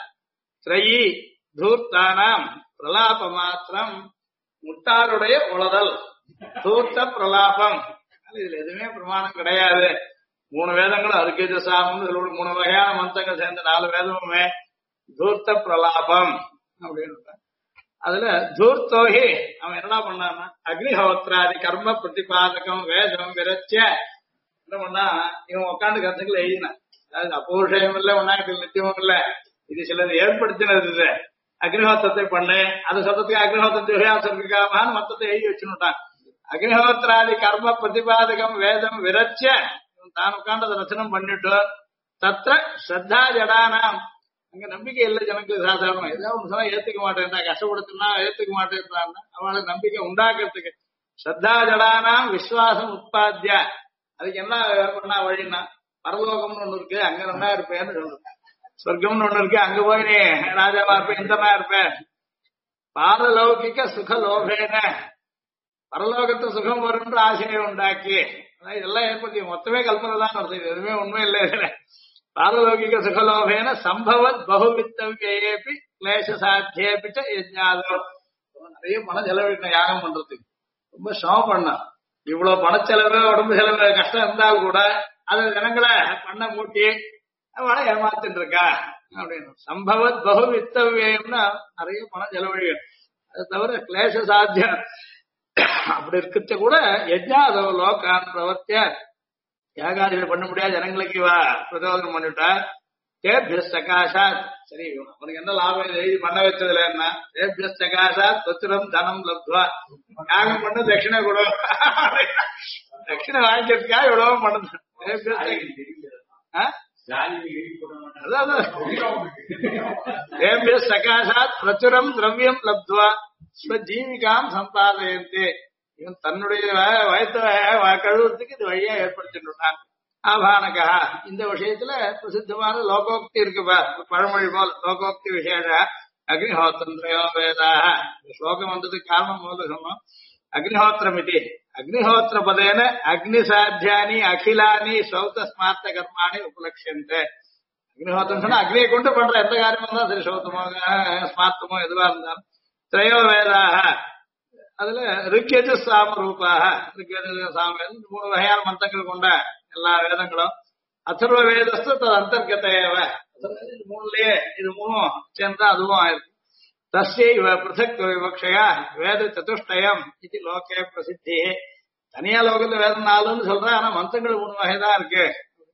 திரையி தூர்த்தானாம் பிரலாப மாத்திரம். முட்டாருடைய உளதல் தூர்த்த பிரலாபம். இதுல எதுவுமே பிரமாணம் கிடையாது. 3 வேதங்களும் அருக்கஜசாமம், மூணு வகையான மந்திரங்கள் சேர்ந்த 4 வேதமுமே தூர்த்த பிரலாபம் அப்படின்னு. அதுல தூர்த்தோகி அவன் என்ன பண்ணான்னா அக்னிஹோத்ராதி கர்ம பிரதிபாதகம் வேதம் விரச்சிய என்ன பண்ணா இவன் உட்காந்து கருத்துக்கள் எழுதினான். அதாவது அபூர்ஷயம் இல்ல, ஒன்னாயிரத்தில் நித்தியமும் இல்ல, இது சிலது ஏற்படுத்தினது. அக்னிஹோத்திரத்தை பண்ணு, அதை சொல்றதுக்கு அக்னிஹோத்திரத்துக்காக மொத்தத்தை எழுதி வச்சுட்டான். அக்னிஹோத்ராதி கர்ம பிரதிபாதகம் வேதம் விரச்சிய தான் உட்காந்து அதை ரச்சனம் பண்ணிட்டு தத்திர ஸ்ரத்தா ஜடானாம். அங்க நம்பிக்கை இல்லை ஜனங்களுக்கு. சாதாரணமா ஏதாவது ஒன்று சொன்னா ஏத்துக்க மாட்டேன், கஷ்டப்படுத்தினா ஏத்துக்க மாட்டேன்றான். அவளுக்கு நம்பிக்கை உண்டாக்குறதுக்கு ஸ்ரத்தா ஜடானாம் விஸ்வாசம் உற்பத்தியா. அதுக்கு என்ன பண்ணா வழின்னா பரலோகம்னு ஒண்ணு இருக்கு, அங்க நல்லா இருப்பேன்னு சொல்றேன். சொர்க்கம்னு ஒண்ணு இருக்கு, அங்க போய் நீ ராஜாவா இருப்பேன், இந்தனா இருப்பேன். பாரலௌகிக சுக லோபேன பரலோகத்து சுகம் வரும்ன்ற ஆசையை உண்டாக்கி இதெல்லாம் ஏற்படுத்தி மொத்தமே கல்பனை தான் நடத்துது, எதுவுமே உண்மை இல்லை. இதுல பாரலௌகிக சுகலோபேன சம்பவத் பகுவித்தவ்யேபி கிளேச சாத்தியேபிச்ச யஜ்ஞாதோ. நிறைய பணம் செலவிடணும் யாகம் பண்றதுக்கு, ரொம்ப சிரமம் பண்ண. இவ்வளவு பணச்செலவு உடம்பு செலவு கஷ்டம் இருந்தால் கூட அதை ஜனங்களை பண்ண மூட்டி அவளை ஏமாத்திட்டு இருக்கா. அப்படின்னு சம்பவத் பகு வித்தவியம்னா நிறைய பணம் செலவழிகள். அது தவிர கிளேச சாத்தியம் அப்படி இருக்கிறத கூட யஜ்ஞாதோ லோகான் பிரவர்த்திய யாகாதிகள் பண்ண முடியாது ஜனங்களுக்கு இவா பிரச்சோதனம் பண்ணிவிட்டா தேபிய சகாசாத். சரி உனக்கு என்ன லாபம் எழுதி பண்ண வச்சதுல என்ன தேபிய சகாசாத் தொத்திரம் தனம் லப்துவா யாகம் பண்ண தட்சிணை கூட தட்சிணை வாங்கிக்கிறதுக்காக இவ்வளவு பண்ணுது. சகாசாத் பிரச்சுரம் திரவியம் லப்துவா ஜீவிகாம் சம்பாதயந்தே. இவன் தன்னுடைய வயத்தை கழுவுறதுக்கு இது வழியா ஏற்படுத்திட்டான். ஆபானகா இந்த விஷயத்துல பிரசித்தமான லோகோக்தி இருக்குப்பா, பழமொழி போல் லோகோக்தி விசேஷ அக்னிஹோத்திரோ வேதாக. ஸ்லோகம் வந்ததுக்கு காரணம் போல சொன்னோம். அக்னிஹோத்திரம் இது அக்னிஹோத்திர பதேன அக்னி சாத்தியானி அகிலானி சௌத்த ஸ்மார்த்த கர்மாணி உபலட்சியந்தே. அக்னிஹோத்திரம் சொன்னா அக்னியை கொண்டு பண்ற எந்த காரியமா இருந்தாலும் சரி, சௌத்தமோ ஸ்மார்த்தமோ எதுவா இருந்தாலும். திரையோ வேதாக அதுல ரிக்கேஜ சாம ரூபாக ரிக்கேஜ சாம 3 வகையான மந்திரங்கள் கொண்ட எல்லா வேதங்களும். அதர்வ வேதஸ்து தது அந்தர்கதேவ 3லயே இது 3 சேர்ந்தா அதுவும் ஆயிருக்கு. தஸ்யைவ பிருதக் விவக்ஷயா வேத சதுஷ்டயம் இது லோகே பிரசித்தி. தனியா லோகத்துல வேதம் 4ன்னு சொல்றேன், ஆனா மந்திரங்கள் 3 வகைதான் இருக்கு.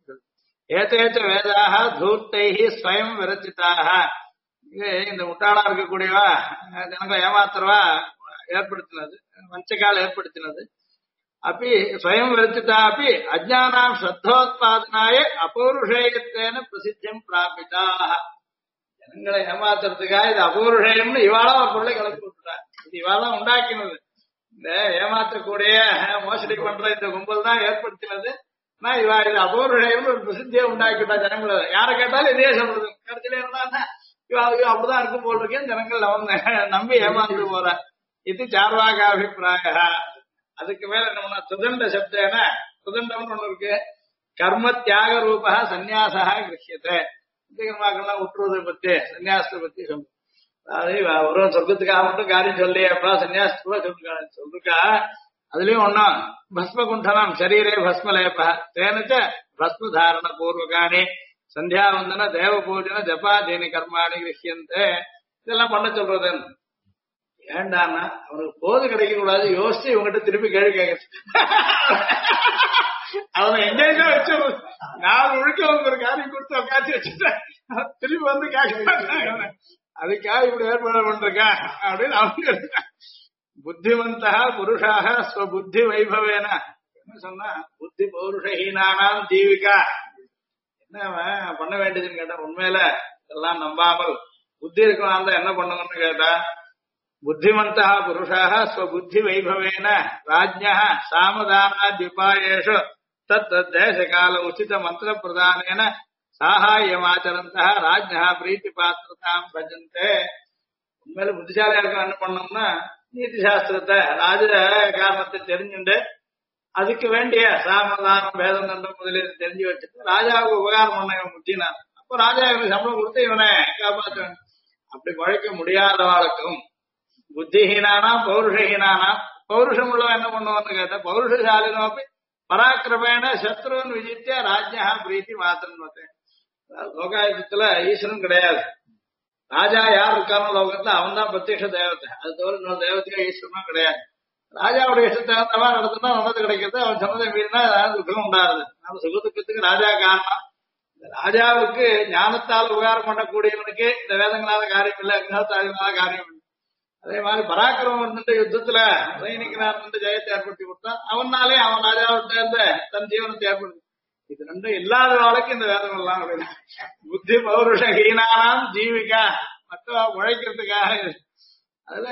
ஏதேச்ச வேதாக தூர்த்தைஹி ஸ்வயம் விரச்சிதாக. இந்த முட்டாளா இருக்கக்கூடியவா ஜனங்களை ஏமாத்துறவா ஏற்படுத்தினது, வஞ்சகால் ஏற்படுத்தினது. அப்படி ஸ்வயம் விரச்சிதா அப்படி அஜ்ஞானாம் ஸ்ரத்தோத்பாதனாய அபௌருஷேயத்தேன பிரசித்தியம் பிராபிதாக. ஜனங்களை ஏமாத்துறதுக்காக இது அபௌருஷேயம்னு இவாளா ஒரு பொருளை கலப்பி விட்டுட்டார். இது இவாளா உண்டாக்கினது. இந்த ஏமாற்றக்கூடிய மோசடி பண்ற இந்த கும்பல் தான் ஏற்படுத்தினது. ஆனா இவா இது அபௌருஷேயம்னு ஒரு பிரசித்தியை உண்டாக்கிட்டா ஜனங்களை. யாரை கேட்டாலும் இதே சொல்றது. கருத்துல இருந்தா இவா அப்படிதான் இருக்கும் போல் இருக்கேன் ஜனங்கள் நம்பி ஏமாந்து போற. இது சார்வாக அபிப்பிராய. அதுக்கு மேல என்ன சுதண்ட சப்தேன சுதண்டம்னு ஒண்ணு இருக்கு. கர்ம தியாக ரூபா சந்நியாசா கிரஹியத்தை. கர்மாக்கள்லாம் விட்டுறதை பத்தி சன்னியாசத்தை பத்தி சொல்லுங்க. அதாவது ஒரு சொர்க்கத்துக்காக மட்டும் காரியம் சொல்லியப்பா சன்னியாசத்துக்குள்ள சொல்லிருக்கா. அதுலயும் ஒண்ணும் பஸ்ம குண்டனம் சரீரே பஸ்மலேபா தேனச்ச பஸ்ம தாரண பூர்வகானி சந்தியாவந்தன தேவ பூஜன ஜபாதீனி கர்மாணி கிரஹியந்தே. இதெல்லாம் பண்ண சொல்றது ஏண்டான்னா அவனுக்கு போது கிடைக்க கூடாது யோசிச்சு இவங்ககிட்ட திருப்பி கேள்வி கேட்க. அவனை எங்கேயுமே வச்சு 4 முழுக்க அவங்க ஒரு காரியம் கொடுத்து உட்காந்து வச்சுட்டேன், திருப்பி வந்து கேட்க அதுக்காக இப்படி ஏற்பாடு பண்றேன் அப்படின்னு அவங்க புத்திமந்தா புருஷாக ஸ்வபுத்தி வைபவேன. என்ன சொன்னா புத்தி பௌருஷஹீனானாம் ஜீவிகா. என்ன பண்ண வேண்டியதுன்னு கேட்டா உண்மையில எல்லாம் நம்பாமல் புத்தி இருக்கலாம் தான் என்ன பண்ணுங்கன்னு கேட்டா புத்திமந்தா புருஷாக ஸ்வபுத்தி வைபவேன ராஜ்ஞா சாமதானாத்யுபாயேஷு தத் தேச கால உச்சித மந்திர பிரதானேன சாகாயமாச்சரந்தா ராஜ்ஞா பிரீத்தி பாத்திரதாம் பஜந்தே. உண்மையில புத்திசாலியா இருக்க என்ன பண்ணோம்னா நீதி சாஸ்திரத்தை ராஜ காரணத்தை தெரிஞ்சுண்டு அதுக்கு வேண்டிய சாமதானம் வேதம் தண்டம் முதலீடு தெரிஞ்சு வச்சுட்டு ராஜாவுக்கு உபகாரம் பண்ண இவன் முத்தினான். அப்போ ராஜா இவனுக்கு சம்பளம் கொடுத்து இவனை காப்பாற்ற. அப்படி குழைக்க முடியாதவாளுக்கும் புத்திஹீனானா பௌருஷஹீனானா பௌருஷம் உள்ளவன் என்ன பண்ணுவான்னு கேட்டா பௌருஷசாலினோப்பி பராக்கிரமேன சத்ருவன் விஜித்திய ராஜ்யா பிரீத்தி மாத்திரன். லோகாயுத்தத்துல ஈஸ்வரன் கிடையாது. ராஜா யார் இருக்கானோ லோகத்துல அவன் தான் பிரத்யக்ஷ தேவத்தை. அது தவிர இன்னொரு தேவத்தையோ ஈஸ்வரனும் கிடையாது. ராஜாவுடைய இஷ்டத்தை தவா நடத்தினா நல்லது கிடைக்கிறது, அவன் சொன்னதை மீறினா ஏதாவது துக்கம் உண்டாருது. நம்ம சுகத்துக்கத்துக்கு ராஜா காரணம். இந்த ராஜாவுக்கு ஞானத்தால் உபகாரம் பண்ணக்கூடியவனுக்கு இந்த வேதங்களால காரியம் இல்லை, அக்னால காரியம் இல்லை. அதே மாதிரி பராக்கிரமம் இருந்துட்டு யுத்தத்துல சைனிகனார் ஜெயத்தை ஏற்படுத்தி கொடுத்தான். அவனாலே அவன் ராஜாவிட்ட இருந்த தன் ஜீவனத்தை ஏற்படுத்தி. இது ரெண்டும் இல்லாத வாழ்க்கை இந்த வேதம் எல்லாம் அப்படின்னா புத்தி பௌருஷ ஹீனானாம் ஜீவிகா மற்ற உழைக்கிறதுக்காக. அதுல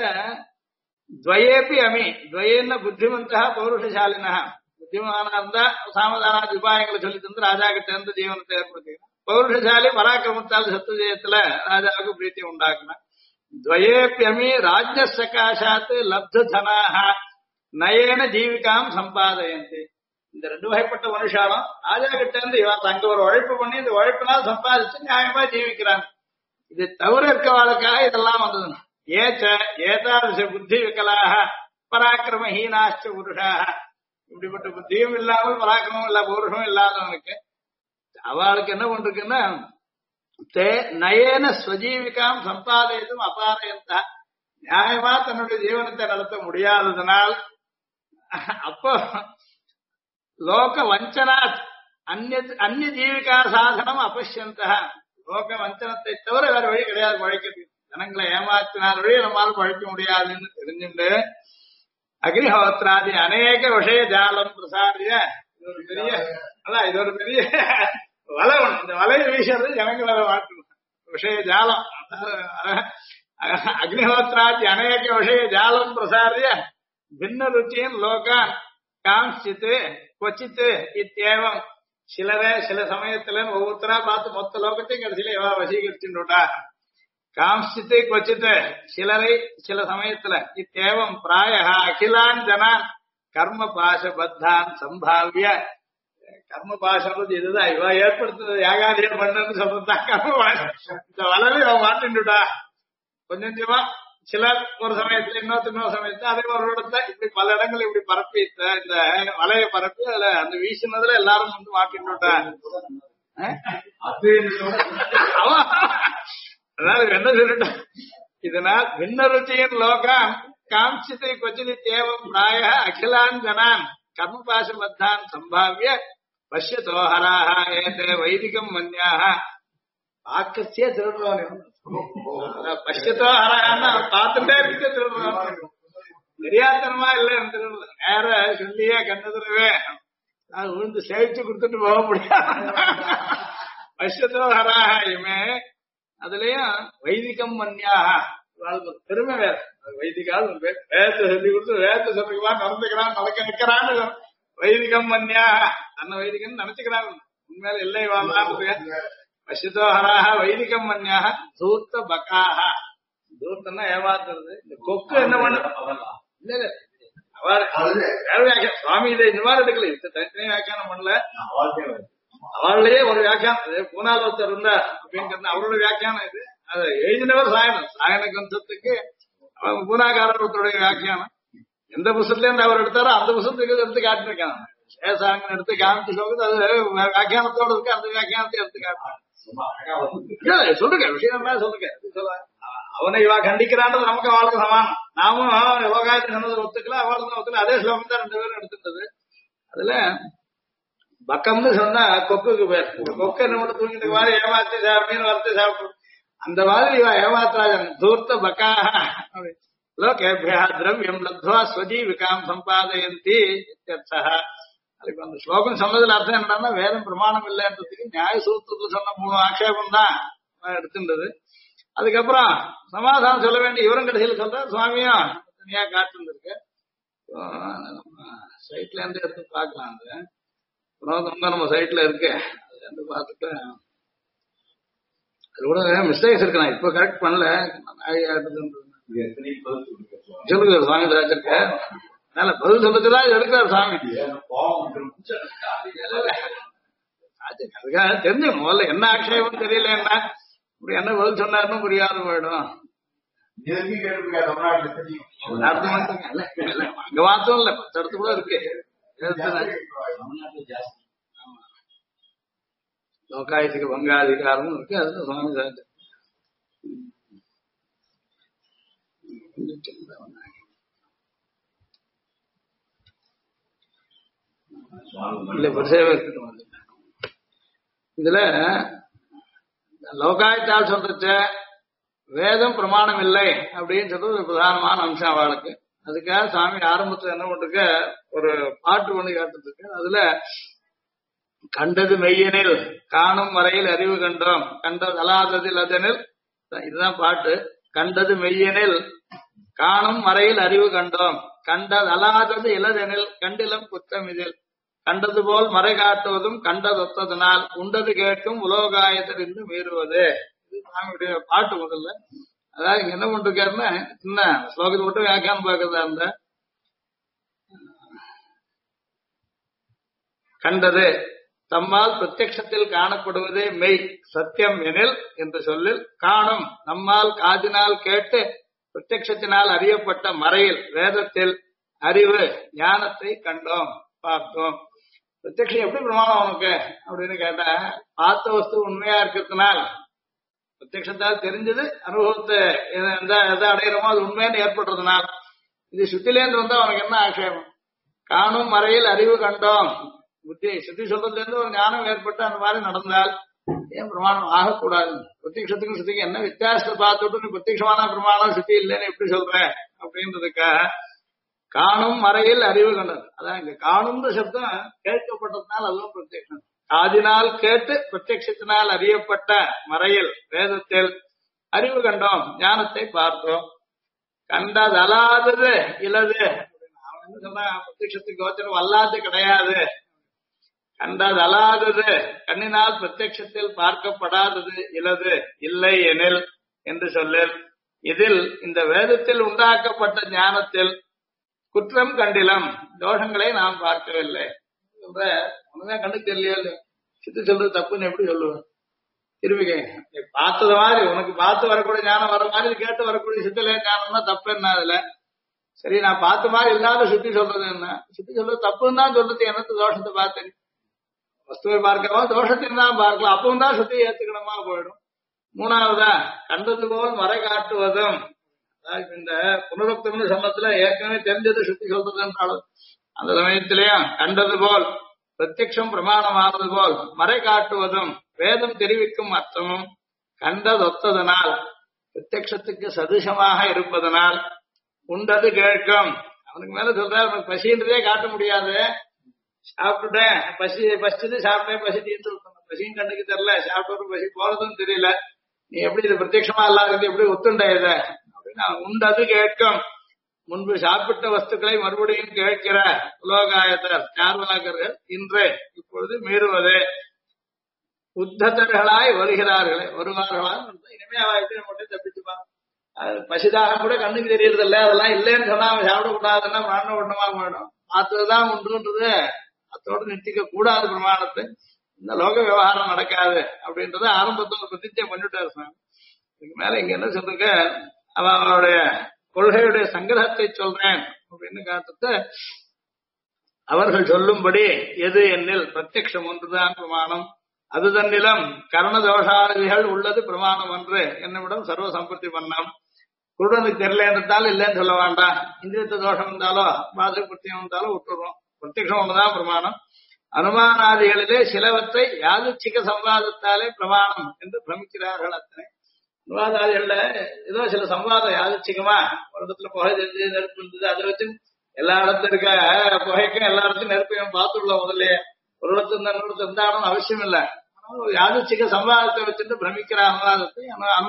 துவயேபி அமி துவயேன்ன புத்திமந்தா பௌருஷசாலினா. புத்திமானா இருந்தா சாமதான உபாயங்களை சொல்லி தந்து ராஜா கிட்ட இருந்து ஜீவனத்தை ஏற்படுத்திக்கிறான். பௌருஷசாலி பராக்கிரமத்தால் சத்து ஜெயத்துல ராஜாவுக்கு பிரீத்தி உண்டாக்குனா. துவயேப்யமி ராஜ்ய சகாசாத் லப்த தனாக நயேன ஜீவிகாம் சம்பாதயந்தி. இந்த 2 வகைப்பட்ட மனுஷாலும் ராஜா கிட்ட இருந்து இவன் தங்க ஒரு உழைப்பு பண்ணி இந்த உழைப்பினால் சம்பாதிச்சு நியாயமா ஜீவிக்கிறான். இது தவிர இருக்க வாழ்க்காக இதெல்லாம் வந்தது. ஏச்ச ஏதாதச புத்தி விகலாக பராக்கிரமஹீனாச்ச புருஷாக. இப்படிப்பட்ட புத்தியும் இல்லாமல் பராக்கிரமம் இல்ல பௌருஷமும் இல்லாதவனுக்கு அவளுக்கு என்ன பண்றதுன்னா தே நயேன ஸ்வஜீவிகாம் சம்பாதித்தும் அபாரயந்தா நியாயமா தன்னுடைய ஜீவனத்தை நடத்த முடியாததனால் அப்போ லோக வஞ்சனாத் அந்நிய ஜீவிகா சாதனம் அபஷ்யந்த லோக வஞ்சனத்தை தவிர வேற வழி கிடையாது பழைக்கிறது. ஜனங்களை ஏமாத்தினால் வழி நம்மால் பழைக்க முடியாதுன்னு தெரிஞ்சுட்டு அக்னிஹோத்ராதி அநேக விஷய ஜாலம் பிரசாரிய இது ஒரு பெரிய இது ஒரு பெரிய வலை ஒண்ணு. இந்த வலையை வீசுறது ஜனங்களை மாற்றணும். விஷய ஜாலம் அக்னிஹோத்ராதி அநேக விஷய ஜாலம் பிரசாரிய பின்ன ருச்சியின் லோகான் காஞ்சித்து கொச்சித்து இத்தேவம் சிலரே சில சமயத்துல ஒவ்வொருத்தரா பார்த்து மொத்த லோகத்தையும் கடைசியில எவா வசீகரிச்சுட்டா காஞ்சித்து கொச்சித்து சிலரை சில சமயத்துல இத்தேவம் பிராய அகிலான் ஜனான் கர்ம பாச பத்தான் சம்பாவிய கர்ம பாசம் இதுதான் இவ ஏற்படுத்துறது யாகாதியம் பண்ணு சொல்றதுதான் கர்ம பாசம். இந்த வளரை அவன் மாட்டின்னுட்டா கொஞ்சம் கொஞ்சமா சிலர் ஒரு சமயத்துல இன்னொரு சமயத்துல அதே ஒரு இடத்துல இப்படி பல இடங்கள் இப்படி பரப்பி இந்த வலையை பரப்பி அதுல அந்த வீசினதுல எல்லாரும் வந்து மாட்டின்னுட்டாங்க. அதாவது என்ன சொல்லிட்டா இதனால் பின்ன ருச்சியின் லோகான் காஞ்சித்தை கொச்சிதி தேவம் பிராய அகிலான் ஜனான் கர்மபாச பத்தான் சம்பாவிய பஷ்யதோஹராக ஏதே வைதிகம் மன்யாக ஆக்கசிய திருடுறோம். பஷ்யத்தோஹரான்னா பார்த்துட்டே இருக்க திருடுறோம். தெரியாதனமா இல்ல நேர சொல்லியே கண்டதுரவே நான் விழுந்து சேவிச்சு கொடுத்துட்டு போக முடியாது. பஷ்யத்தோஹராக இமே அதுலயும் வைதிகம் மன்யாக பெருமை வேற. வைதிகால் வேதத்தை சொல்லி கொடுத்து வேதத்தை சொல்லிக்கலாம் நடந்துக்கிறான் நடக்க நிக்கிறான்னு வைதிகம் மன்யாக தன்னை வைதிகம் நினைச்சுக்கிறான் உண்மையில இல்லை வாழ்லாம். பசுதோஹராக வைதிகம் மன்யாக தூர்த்த பக்காக தூர்த்தம்னா ஏமாத்துறது. இந்த கொக்கு என்ன பண்ண இல்ல இல்ல சுவாமி இதை இந்த மாதிரி எடுக்கல தனித்தனி வியாக்கியானம் பண்ணல. அவள்லயே ஒரு வியாக்கியானம் பூனாலோத்தர் இருந்தா அப்படின்னு அவரோட வியாக்கியானம் இது. அதை எழுதினவர் சாயன கிரந்தத்துக்கு பூனாகாரத்துடைய வியாக்கியானம் எந்த புத்தகத்துல இருந்து அவர் எடுத்தாரோ அந்த புத்தகத்துக்கு எடுத்து காட்டிருக்காங்க. சேசாங்கன் எடுத்து காமிச்சு சொல்றது அது வியாக்கியானத்தோட இருக்கு. அந்த வியாக்கியானத்தை எடுத்து காட்டுறாங்க. சொல்லுங்க விஷயம் சொல்லுங்க. அவனை இவா கண்டிக்கிறான்றது நமக்கு அவளுக்கு சமானம். நாமும் யோகாயத்தை சொன்னது ஒத்துக்கல அவளுக்கு ஒத்துக்கல. அதே ஸ்லோகம் தான் ரெண்டு பேரும் எடுத்துட்டது. அதுல பக்கம்னு சொன்னா கொக்குக்கு பேர். கொக்கு என்ன மட்டும் தூங்கிட்டு மாதிரி ஏமாத்தி சாப்பிட்டு வறுத்து சாப்பிட்டு அந்த மாதிரி இவ ஏமாத்திராஜன் தூர்த்த பக்காக லோகேபியா திரவியம் லப்த்வா ஸ்வஜீவிகாம் சம்பாதயந்தி. அதுக்கு அந்த ஸ்லோகம் சொன்னதுல அர்த்தம் என்னன்னா வேதம் பிரமாணம் இல்லைன்றதுக்கு நியாய சூத்திரத்துல சொன்ன 3 ஆட்சேபம் தான் எடுத்துட்டது. அதுக்கப்புறம் சமாதானம் சொல்ல வேண்டிய இவரும் கடைசியில் சொல்ற சுவாமியும் தனியா காட்டுருக்கு. சைட்ல இருந்து எடுத்து பார்க்கலாம். அது நம்ம சைட்ல இருக்கு. அதுல இருந்து பார்த்துட்டு அது கூட மிஸ்டேக்ஸ் இருக்கு. நான் இப்ப கரெக்ட் பண்ணல. சொல்லுங்க சுவாமி ராஜருக்க அதனால பதில் சொல்லுக்குதான் எடுக்கிறார் சாமி. அதுக்காக தெரிஞ்சு முதல்ல என்ன ஆட்சேபம் தெரியல என்ன இப்படி என்ன பதில் சொன்னாருன்னு புரியாது போயிடும். அங்க மாத்தம் இல்ல 10 இடத்து கூட இருக்கு. லோகாயத்துக்கு பங்காதிகாரமும் இருக்கு. அது சுவாமி ராஜர் இல்ல பெருசாவே இருக்கட்டும். இதுல லோகாயத்தால் சொல்றச்ச வேதம் பிரமாணம் இல்லை அப்படின்னு சொல்றது ஒரு பிரதானமான அம்சம் அவளுக்கு. அதுக்காக சாமி ஆரம்பத்துல என்ன பண்றக்க ஒரு பாட்டு பண்ணி காட்டுறதுக்கு அதுல கண்டது மெய்யனில் காணும் வரையில் அறிவு கண்டோம் கண்டது அலாததில் அதனில் இதுதான் பாட்டு. கண்டது மெய்யனில் காணும் வரையில் அறிவு கண்டோம் கண்டது அலாதது இளதெனில் கண்டிலம் குத்தம் இதில் கண்டது போல் மறை காட்டுவதும் கண்டதொத்ததனால் உண்டது கேட்கும் உலோகாயத்தில் இருந்து மீறுவது. இது சாமியுடைய பாட்டு முதல்ல. அதாவது இங்க என்ன பண்ணிருக்காருன்னா சின்ன ஸ்லோகத்தை மட்டும் வியாக்கியானம் பார்க்கறதா இருந்தா கண்டது தம்மால் பிரத்யக்ஷத்தில் காணப்படுவதே மெய் சத்தியம் எனில் என்று சொல்லில் காணும் நம்மால் காதினால் கேட்டு பிரத்யக்ஷத்தினால் அறியப்பட்ட மறையில் வேதத்தில் அறிவு ஞானத்தை கண்டோம் பார்த்தோம். பிரத்யக்ஷம் எப்படி பிரமாணம் உனக்கு அப்படின்னு கேட்டா பார்த்த வஸ்து உண்மையா இருக்கிறதுனால் பிரத்யக்ஷத்தால் தெரிஞ்சது அனுபவத்தை எதை அடையிறோமோ அது உண்மைன்னு ஏற்படுறதுனால. இது சுத்திலேருந்து வந்தா அவனுக்கு என்ன ஆட்சேபம்? காணும் மறையில் அறிவு கண்டோம். புத்தி சுத்தி சொல்றதுல இருந்து ஒரு ஞானம் ஏற்பட்டு அந்த மாதிரி நடந்தால் ஏன் பிரமாணம் ஆகக்கூடாது? பிரத்யக்ஷத்துக்கும் சுத்திக்கும் என்ன வித்தியாசத்தை பார்த்துட்டு நீ பிரத்யக்ஷமான பிரமாணம் சுத்தி இல்லைன்னு எப்படி சொல்ற அப்படின்றதுக்காக காணும் மறையில் அறிவு கண்டது. அதான் இங்க காணும்ன்ற சப்தம் கேட்கப்பட்டதுனால அதுவும் பிரத்யக்ஷம். காதினால் கேட்டு பிரத்யக்ஷத்தினால் அறியப்பட்ட மறையில் வேதத்தில் அறிவு கண்டோம், ஞானத்தை பார்த்தோம். கண்டதல்லாதது இலது. அவன் என்ன சொன்னா, பிரத்யக்ஷத்துக்கு கோச்சரம் அல்லாது கிடையாது. கண்டதல்லாதது கண்ணினால் பிரத்யக்ஷத்தில் பார்க்கப்படாதது இலது இல்லை எனில் என்று சொல்லில் இதில் இந்த வேதத்தில் உண்டாக்கப்பட்ட ஞானத்தில் குற்றம் கண்டிலம், தோஷங்களை நாம் பார்க்கவில்லை. உனதான் கண்ணுக்கு தெரியலையோ, சித்து சொல்றது தப்புன்னு எப்படி சொல்லுவேன்? திரும்பிக்க பார்த்தது மாதிரி உனக்கு பார்த்து வரக்கூடிய ஞானம் வர மாதிரி கேட்டு வரக்கூடிய சித்தில ஞானம்னா தப்பு என்ன? அதுல சரி, நான் பார்த்த மாதிரி இல்லாத சுத்தி சொல்றது என்ன? சுத்தி சொல்றது தப்புன்னு தான் சொல்றது. எனக்கு தோஷத்தை பார்த்தேன், வஸ்துவை பார்க்கிறோம், தோஷத்தின் தான் பார்க்கலாம், அப்பவும் தான் சுத்தி ஏத்துக்கணுமா போயிடும். மூணாவதா கண்டது போல் மறை காட்டுவதும். இந்த புனருக்தம்னு சொன்னதுல ஏற்கனவே தெரிஞ்சது சுத்தி சொல்றதுன்றாலும் அந்த சமயத்திலேயும் கண்டது போல் பிரத்யக்ஷம் பிரமாணமானது போல் மறை காட்டுவதும் வேதம் தெரிவிக்கும் அர்த்தமும் கண்டதொத்ததனால் பிரத்யக்ஷத்துக்கு சதுசமாக இருப்பதனால் உண்டது கேட்கும். அவனுக்கு மேல சொல்ற அவனுக்கு பசின்றதே காட்ட முடியாது. சாப்பிட்டுட்டேன், பசிச்சது சாப்பிட்டேன், பசி தீர்த்து பசியும் கண்ணுக்கு தெரியல, சாப்பிட்டு பசி போறதும் தெரியல, நீ எப்படி இது பிரத்யட்சமா இல்லாத எப்படி ஒத்துண்ட இத அப்படின்னு உண்டது கேட்கும். முன்பு சாப்பிட்ட வஸ்துக்களை மறுபடியும் கேட்கிற உலோகாயத்தர் சார்வாக்கர்கள் இன்று இப்பொழுது மீறுவது உத்தத்தர்களாய் வருகிறார்களே, வருவார்களால் இனிமே அவ மட்டும் தப்பிச்சுப்பான். பசிதாக கூட கண்ணுக்கு தெரியறது இல்ல, அதெல்லாம் இல்லைன்னு சொன்னா அவன் சாப்பிடக்கூடாதுன்னா மரண உண்டமா போயிடும். பார்த்ததுதான் உண்டுன்றது அத்தோடு நிறுத்திக்க கூடாது பிரமாணத்தை. இந்த லோக விவகாரம் நடக்காது அப்படின்றத ஆரம்பத்துல பிரதிஜை பண்ணிட்டாரு சாமி. இதுக்கு மேல இங்க என்ன சொல்றீங்க, அவனுடைய கொள்கையுடைய சங்கிரகத்தை சொல்றேன் அப்படின்னு காட்டுறது. அவர்கள் சொல்லும்படி எது என்னில் பிரத்யக்ஷம் ஒன்றுதான் பிரமாணம், அது தன்னிலம் கரணதோஷாதிகள் உள்ளது பிரமாணம் என்று என்னிடம் சர்வ சம்பத்தி பண்ணம். குருடனுக்கு தெரியலன்றதாலும் இல்லைன்னு சொல்ல வேண்டாம். இந்திரியத்த தோஷம் இருந்தாலோ பாதை பிரத்தியம் இருந்தாலும் விட்டுறோம். பிரத்யக்ஷம் ஒன்றுதான் பிரமாணம். அனுமானாதிகளிலே சிலவற்றை யாதிச்சிக சம்வாதத்தாலே பிரமாணம் என்று பிரமிக்கிறார்கள். அத்தனை அனுவாதாதிகள்ல ஏதோ சில சம்வாதம் யாதிச்சிகமா ஒரு இடத்துல புகை தெரிஞ்சு நெருப்பு இருந்தது, அதை வச்சு எல்லா இடத்துல இருக்க புகைக்கும் எல்லா இடத்தையும் நெருப்பையும் பார்த்துள்ள முதல்ல ஒரு இடத்துல இருந்த இன்னொரு இருந்தாலும் அவசியம் இல்லை. யாதிச்சிக சம்வாதத்தை வச்சுட்டு பிரமிக்கிற அனுவாதத்தை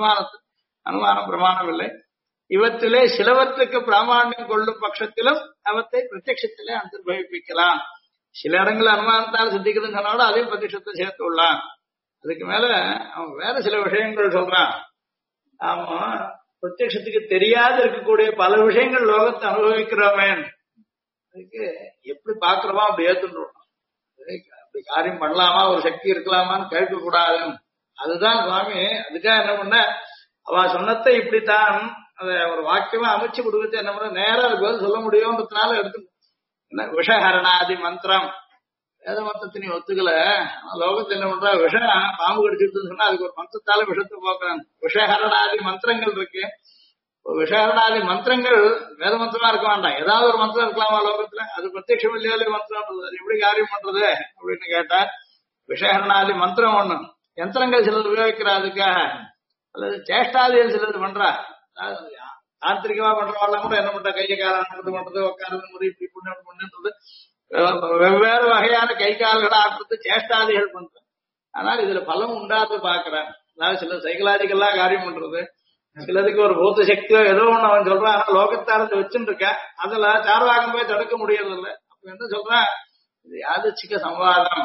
அனுமானம் பிரமாணம் இல்லை. இவற்றிலே சிலவற்றுக்கு பிராமணியம் கொள்ளும் பட்சத்திலும் அவற்றை பிரத்யட்சத்திலே அந்தர்பவிப்பிக்கலாம். சில இடங்கள் அனுமானத்தால் சித்திக்கிறதுன்னு சொன்னாலும் அதையும் பிரத்யட்சத்தை சேர்த்து உள்ளான். அதுக்கு மேல அவன் வேற சில விஷயங்கள் சொல்றான். ஆமா, பிரத்யட்சத்துக்கு தெரியாது இருக்கக்கூடிய பல விஷயங்கள் லோகத்தை அனுபவிக்கிறோமே, அதுக்கு எப்படி பாக்குறோமா அப்படி ஏத்துன்றோம். அப்படி காரியம் பண்ணலாமா, ஒரு சக்தி இருக்கலாமான்னு கேட்க கூடாது. அதுதான் சுவாமி அதுக்காக என்ன பண்ண, அவ சொன்னத்தை இப்படித்தான் அத ஒரு வாக்கியமா அமைச்சு கொடுக்குறது என்ன பண்ண நேரம் அதுக்கு பதில் சொல்ல முடியும்ன்றதுனால எடுத்து என்ன விஷஹரணாதி மந்திரம் வேத மந்திரத்தை நீ ஒத்துக்கல. லோகத்தை என்ன பண்றா, விஷம் பாம்பு கடிச்சிருக்குன்னு சொன்னா அதுக்கு ஒரு மந்திரத்தால விஷத்தை போக்குறாங்க. விஷஹரணாதி மந்திரங்கள் இருக்கு. விஷஹரணாதி மந்திரங்கள் வேத மந்திரமா இருக்க வேண்டாம், ஏதாவது ஒரு மந்திரம் இருக்கலாமா லோகத்துல? அது பிரத்யட்சம் இல்லையாலே மந்திரம் எப்படி காரியம் பண்றது அப்படின்னு கேட்டா, விஷஹரணாதி மந்திரம் ஒண்ணு, யந்திரங்கள் சிலது உபயோகிக்கிறதுக்காக அல்லது சேஷ்டாதிகள் சிலது பண்றா. தாந்திரிகமா பண்றவாள்லாம் கூட என்ன பண்ற, கையை காலம் பண்றது, உட்கார்றது, முறை இப்படி பண்ணுன்றது, வெவ்வேறு வகையான கை கால்களை ஆட்டுறது சேஷ்டாதிகள் பண்றது. ஆனால் இதுல பலம் உண்டாது பாக்குறேன். அதாவது சில சைக்கலாஜிக்கல்லா காரியம் பண்றது, சிலதுக்கு ஒரு பூத்த சக்தியோ ஏதோ ஒண்ணு அவன் சொல்றான். ஆனா லோகத்தாரத்தை வச்சுட்டு இருக்கேன், அதுல சார்வாகம் போய் தடுக்க முடியறது இல்லை. அப்ப என்ன சொல்றான், இது யாதிச்சிக சம்வாதம்.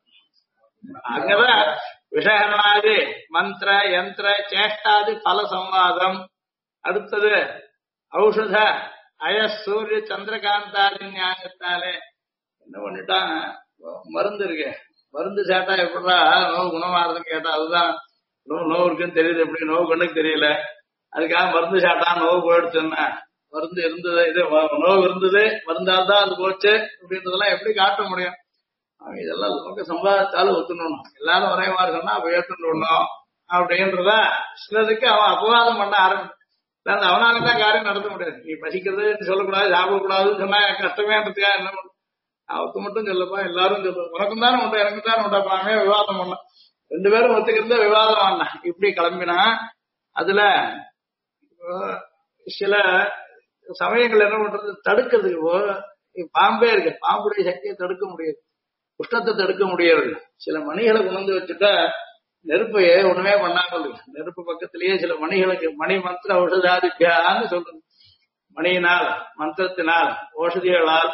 அங்கதான் விஷஹரணாதி மந்திர யந்திர சேஷ்டாதி பல சம்வாதம். அடுத்தது ஔஷத அய சூரிய சந்திரகாந்தாதி நியாயத்தாலே என்ன பண்ணிட்டான், மருந்து இருக்கு, மருந்து சேட்டா எப்படா நோவு குணமாறதுன்னு கேட்டா, அதுதான் நோவு இருக்குன்னு தெரியுது, எப்படி நோவு கண்ணுக்கு தெரியல, அதுக்காக மருந்து சாட்டா நோவு போயிடுச்சுன்னா, மருந்து இருந்தது, இது நோவு இருந்தது மருந்தால்தான் அது போச்சு அப்படின்றதெல்லாம் எப்படி காட்ட முடியும்? இதெல்லாம் லோக சம்பாதத்தால ஒத்துணும். எல்லாரும் ஒரே மாதிரி சொன்னா அப்ப ஏத்துணும். அப்படின்றதா சிலதுக்கு அவன் அபவாதம் பண்ண ஆரம்பிச்சான். அவனாலதான் காரியம் நடத்த முடியாது. நீ பசிக்கிறது சொல்லக்கூடாது, சாப்பிடக்கூடாதுன்னு சொன்னா கஷ்டமேன்றதுக்கா என்ன பண்ண? அவத்து மட்டும் சொல்லப்பா, எல்லாரும் சொல்ல உனக்கும் தானே உண்டா எனக்கு தானே உண்டாப்பாமே விவாதம் பண்ண. ரெண்டு பேரும் ஒத்துக்கிறத விவாதம் ஆனான். இப்படி கிளம்பினா அதுல சில சமயங்கள் என்ன பண்றது, தடுக்கிறதுக்கு பாம்பே இருக்கு. பாம்புடைய சக்தியை தடுக்க முடியாது, உஷ்ணத்தை தடுக்க முடியாது. சில மணிகளை கொண்டு வச்சுட்டா நெருப்பையே ஒண்ணுமே பண்ணாமல் இருக்கு. நெருப்பு பக்கத்திலேயே சில மணிகளுக்கு மணி மந்திர ஔஷதாதித்யான்னு சொல்றது. மணியினால் மந்திரத்தினால் ஓஷதிகளால்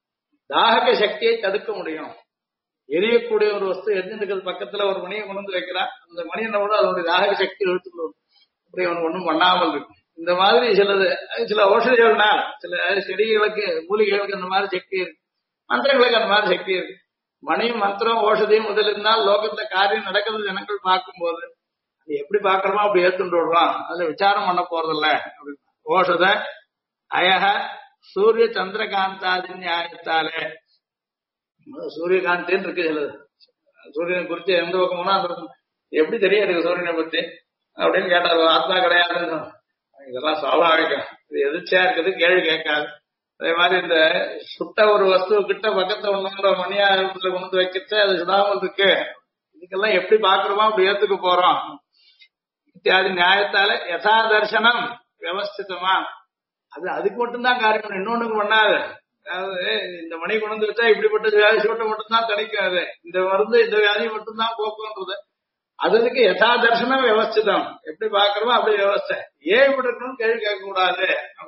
தாகக சக்தியை தடுக்க முடியும். எரியக்கூடிய ஒரு வஸ்து எரிஞ்சிருக்கிறது பக்கத்துல ஒரு மணியை கொண்டு வைக்கிறான், அந்த மணி என்ன கூட அதனுடைய தாகக சக்தி இழுத்துட்டு வரும். அப்படி அவனுக்கு ஒண்ணும் பண்ணாமல் இருக்கும். இந்த மாதிரி சில ஓஷதிகள்னால் சில செடிகளுக்கு மூலிகைகளுக்கு அந்த மாதிரி சக்தி இருக்கு, மந்திரங்களுக்கு அந்த மாதிரி சக்தி இருக்கு. மணியும் மந்திரம் ஓஷதியும் முதலிருந்தால் லோகத்துல காரியம் நடக்கிறது ஜனங்கள் பார்க்கும்போது அது எப்படி பாக்குறோமோ அப்படி ஏத்துட்டு விடுறோம். அதுல விசாரம் பண்ண போறதில்ல. ஓஷத அயக சூரிய சந்திரகாந்தாதி நியாயத்தாலே, சூரியகாந்தின்னு இருக்கு சிலது. சூரியனை குறித்து எந்த பக்கமும்னா அந்த பக்கம் எப்படி தெரியாது சூரியனை பத்தி அப்படின்னு கேட்டார். ஆத்மா கிடையாதுன்னு. இதெல்லாம் சுவாபாவிகம், இது எதிர்ச்சியா இருக்குது, கேள்வி கேட்காது. அதே மாதிரி இந்த சுட்ட ஒரு வஸ்து கிட்ட பக்கத்தை ஒண்ணு மணியா கொண்டு வைக்கிறது அது சுடாமல் இருக்கு. இதுக்கெல்லாம் எப்படி பாக்குறோமோ அப்படி ஏத்துக்க போறோம். இத்தியாதி நியாயத்தால யதா தர்சனம் வியவஸ்திதமா, அது அதுக்கு மட்டும்தான் காரியம், இன்னொன்னுக்கு பண்ணாது. அதாவது இந்த மணி கொண்டு வச்சா இப்படிப்பட்ட வியாதி சூட்டை மட்டும்தான் தணிக்காது, இந்த மருந்து இந்த வியாதி மட்டும்தான் போக்குன்றது. அதுக்கு யதா தர்சனம் வியவஸ்திதம், எப்படி பாக்குறோமோ அப்படி வியவஸ்தை. ஏன் இப்படி இருக்கணும்னு கேள்வி கேட்க கூடாது.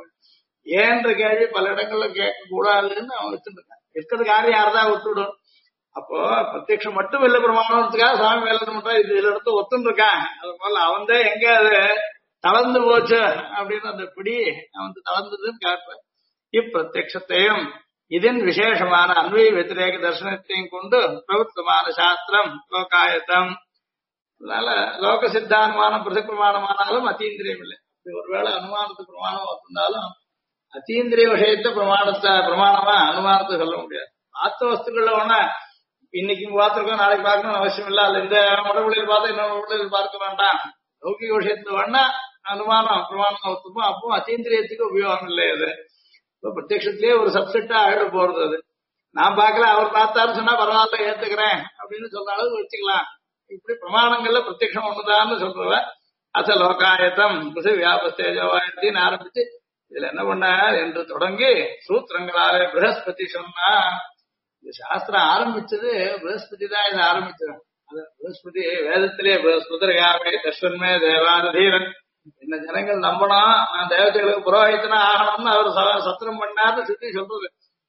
ஏன்ற கேள்வி பல இடங்கள்ல கேட்க கூடாதுன்னு அவன் வச்சுருக்கான். இருக்கிறது காரியம் யாரதான் விட்டுடும். அப்போ பிரத்யட்சம் மட்டும் இல்ல பிரமாணத்துக்காக சாமி வேலை மட்டும் இது இடத்த ஒத்துன்னு இருக்கான். அது போல அவன் தான் எங்க அது தளர்ந்து போச்சு அப்படின்னு அந்த பிடி அவன் தளர்ந்ததுன்னு கேட்பேன். இப்பிரத்யட்சத்தையும் இதன் விசேஷமான அன்வய வத்திரேக தர்சனத்தையும் கொண்டு பிரவருத்தமான சாஸ்திரம் லோகாயத்தம். அதனால லோக சித்த அனுமானம் பிரதி பிரமாணமானாலும் அத்தீந்திரியம் இல்லை. ஒருவேளை அனுமானத்துக்கு பிரமாணம் வந்தாலும் அத்தீந்திரிய விஷயத்த பிரமாணமா அனுமானத்தை சொல்ல முடியாது. ஆத்த வஸ்துக்கள்ல ஒண்ணா இன்னைக்கு பார்த்திருக்கோம் நாளைக்கு பார்க்கணும்னு அவசியம் இல்ல. அல்ல இந்த உடம்புலையில் பார்த்தா இன்னொரு உடம்புலையில் பார்க்க வேண்டாம். லௌகிக விஷயத்துல வேணா அனுமானம் பிரமாணம் ஒத்துப்போம். அப்போ அத்தீந்திரியத்துக்கு உபயோகம் இல்லை. அது இப்போ பிரத்யட்சத்திலேயே ஒரு சப்செட்டா ஆயிட போறது. அது நான் பார்க்கல அவர் பார்த்தாருன்னு சொன்னா பரவாயில்ல ஏத்துக்கிறேன் அப்படின்னு சொல்ற அளவுக்கு வச்சுக்கலாம். இப்படி பிரமாணங்கள்ல பிரத்யட்சம் ஒண்ணுதான்னு சொல்றவ அச லோகாயத்தம் வியாபஸ்தேஜவாயத்தின்னு ஆரம்பிச்சு இதுல என்ன பண்ணார் என்று தொடங்கி சூத்திரங்களாலே பிரகஸ்பதி சொன்னா. இந்த சாஸ்திரம் ஆரம்பிச்சது பிரகஸ்பதி தான். இதை ஆரம்பிச்சது பிரகஸ்பதி வேதத்திலே பிரகஸ்பதிரகாமே தஸ்வன்மே தேவாதீரன். என்ன ஜனங்கள் நம்பணும், நான் தேவதைகளுக்கு புரோஹித்தனா ஆகணும்னு அவர் சத்திரம் பண்ணார்னு சுத்தி சொல்றது.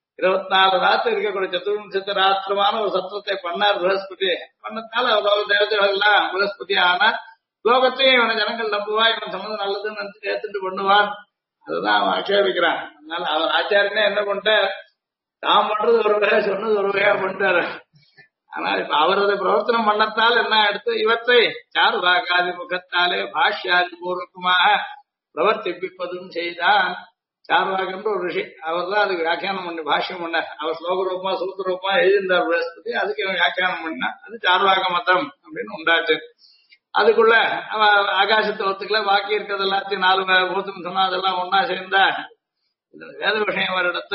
24 ராத்திரி இருக்கக்கூடிய சதுர்விம்சத்து ராத்திரமான ஒரு சத்திரத்தை பண்ணார் பிரகஸ்பதி. பண்ணத்தால அவர் தேவதைகள் எல்லாம் பிரகஸ்பதி ஆனா லோகத்தையும் இவனை ஜனங்கள் நம்புவா, இவன் சம்மந்தம் நல்லதுன்னு நினைச்சு ஏத்துட்டு பண்ணுவான். அதுதான் அவன் ஆட்சேபிக்கிறான். அதனால அவர் ஆச்சாரியனே என்ன பண்ணிட்டார், தான் பண்றது ஒரு வகையா சொன்னது ஒரு வகையா பண்ணிட்டாரு. ஆனால் இப்ப அவரது பிரவர்த்தனம் பண்ணத்தால் என்ன எடுத்து இவற்றை சாருவாகாதி முகத்தாலே பாஷ்யாதி பூர்வகமாக பிரவர்த்திப்பதும் செய்தான். சார்வாகன்ற ஒரு ரிஷி, அவர் தான் அதுக்கு வியாக்கியானம் பண்ணி பாஷ்யம் பண்ணார். அவர் ஸ்லோக ரூபமா சூத்திர ரூபமா எழுதியிருந்தார் பிரகஸ்பதி. அதுக்கு இவன் வியாக்கியானம் பண்ணா அது சார்வாக மதம் அப்படின்னு உண்டாச்சு. அதுக்குள்ள ஆகாசத்தை ஒத்துக்கல, பாக்கி இருக்கிறது எல்லாத்தையும் 4 பூத்துன்னு சொன்னா அதெல்லாம் ஒன்னா சேர்ந்தா வேத விஷயம் ஒரு இடத்த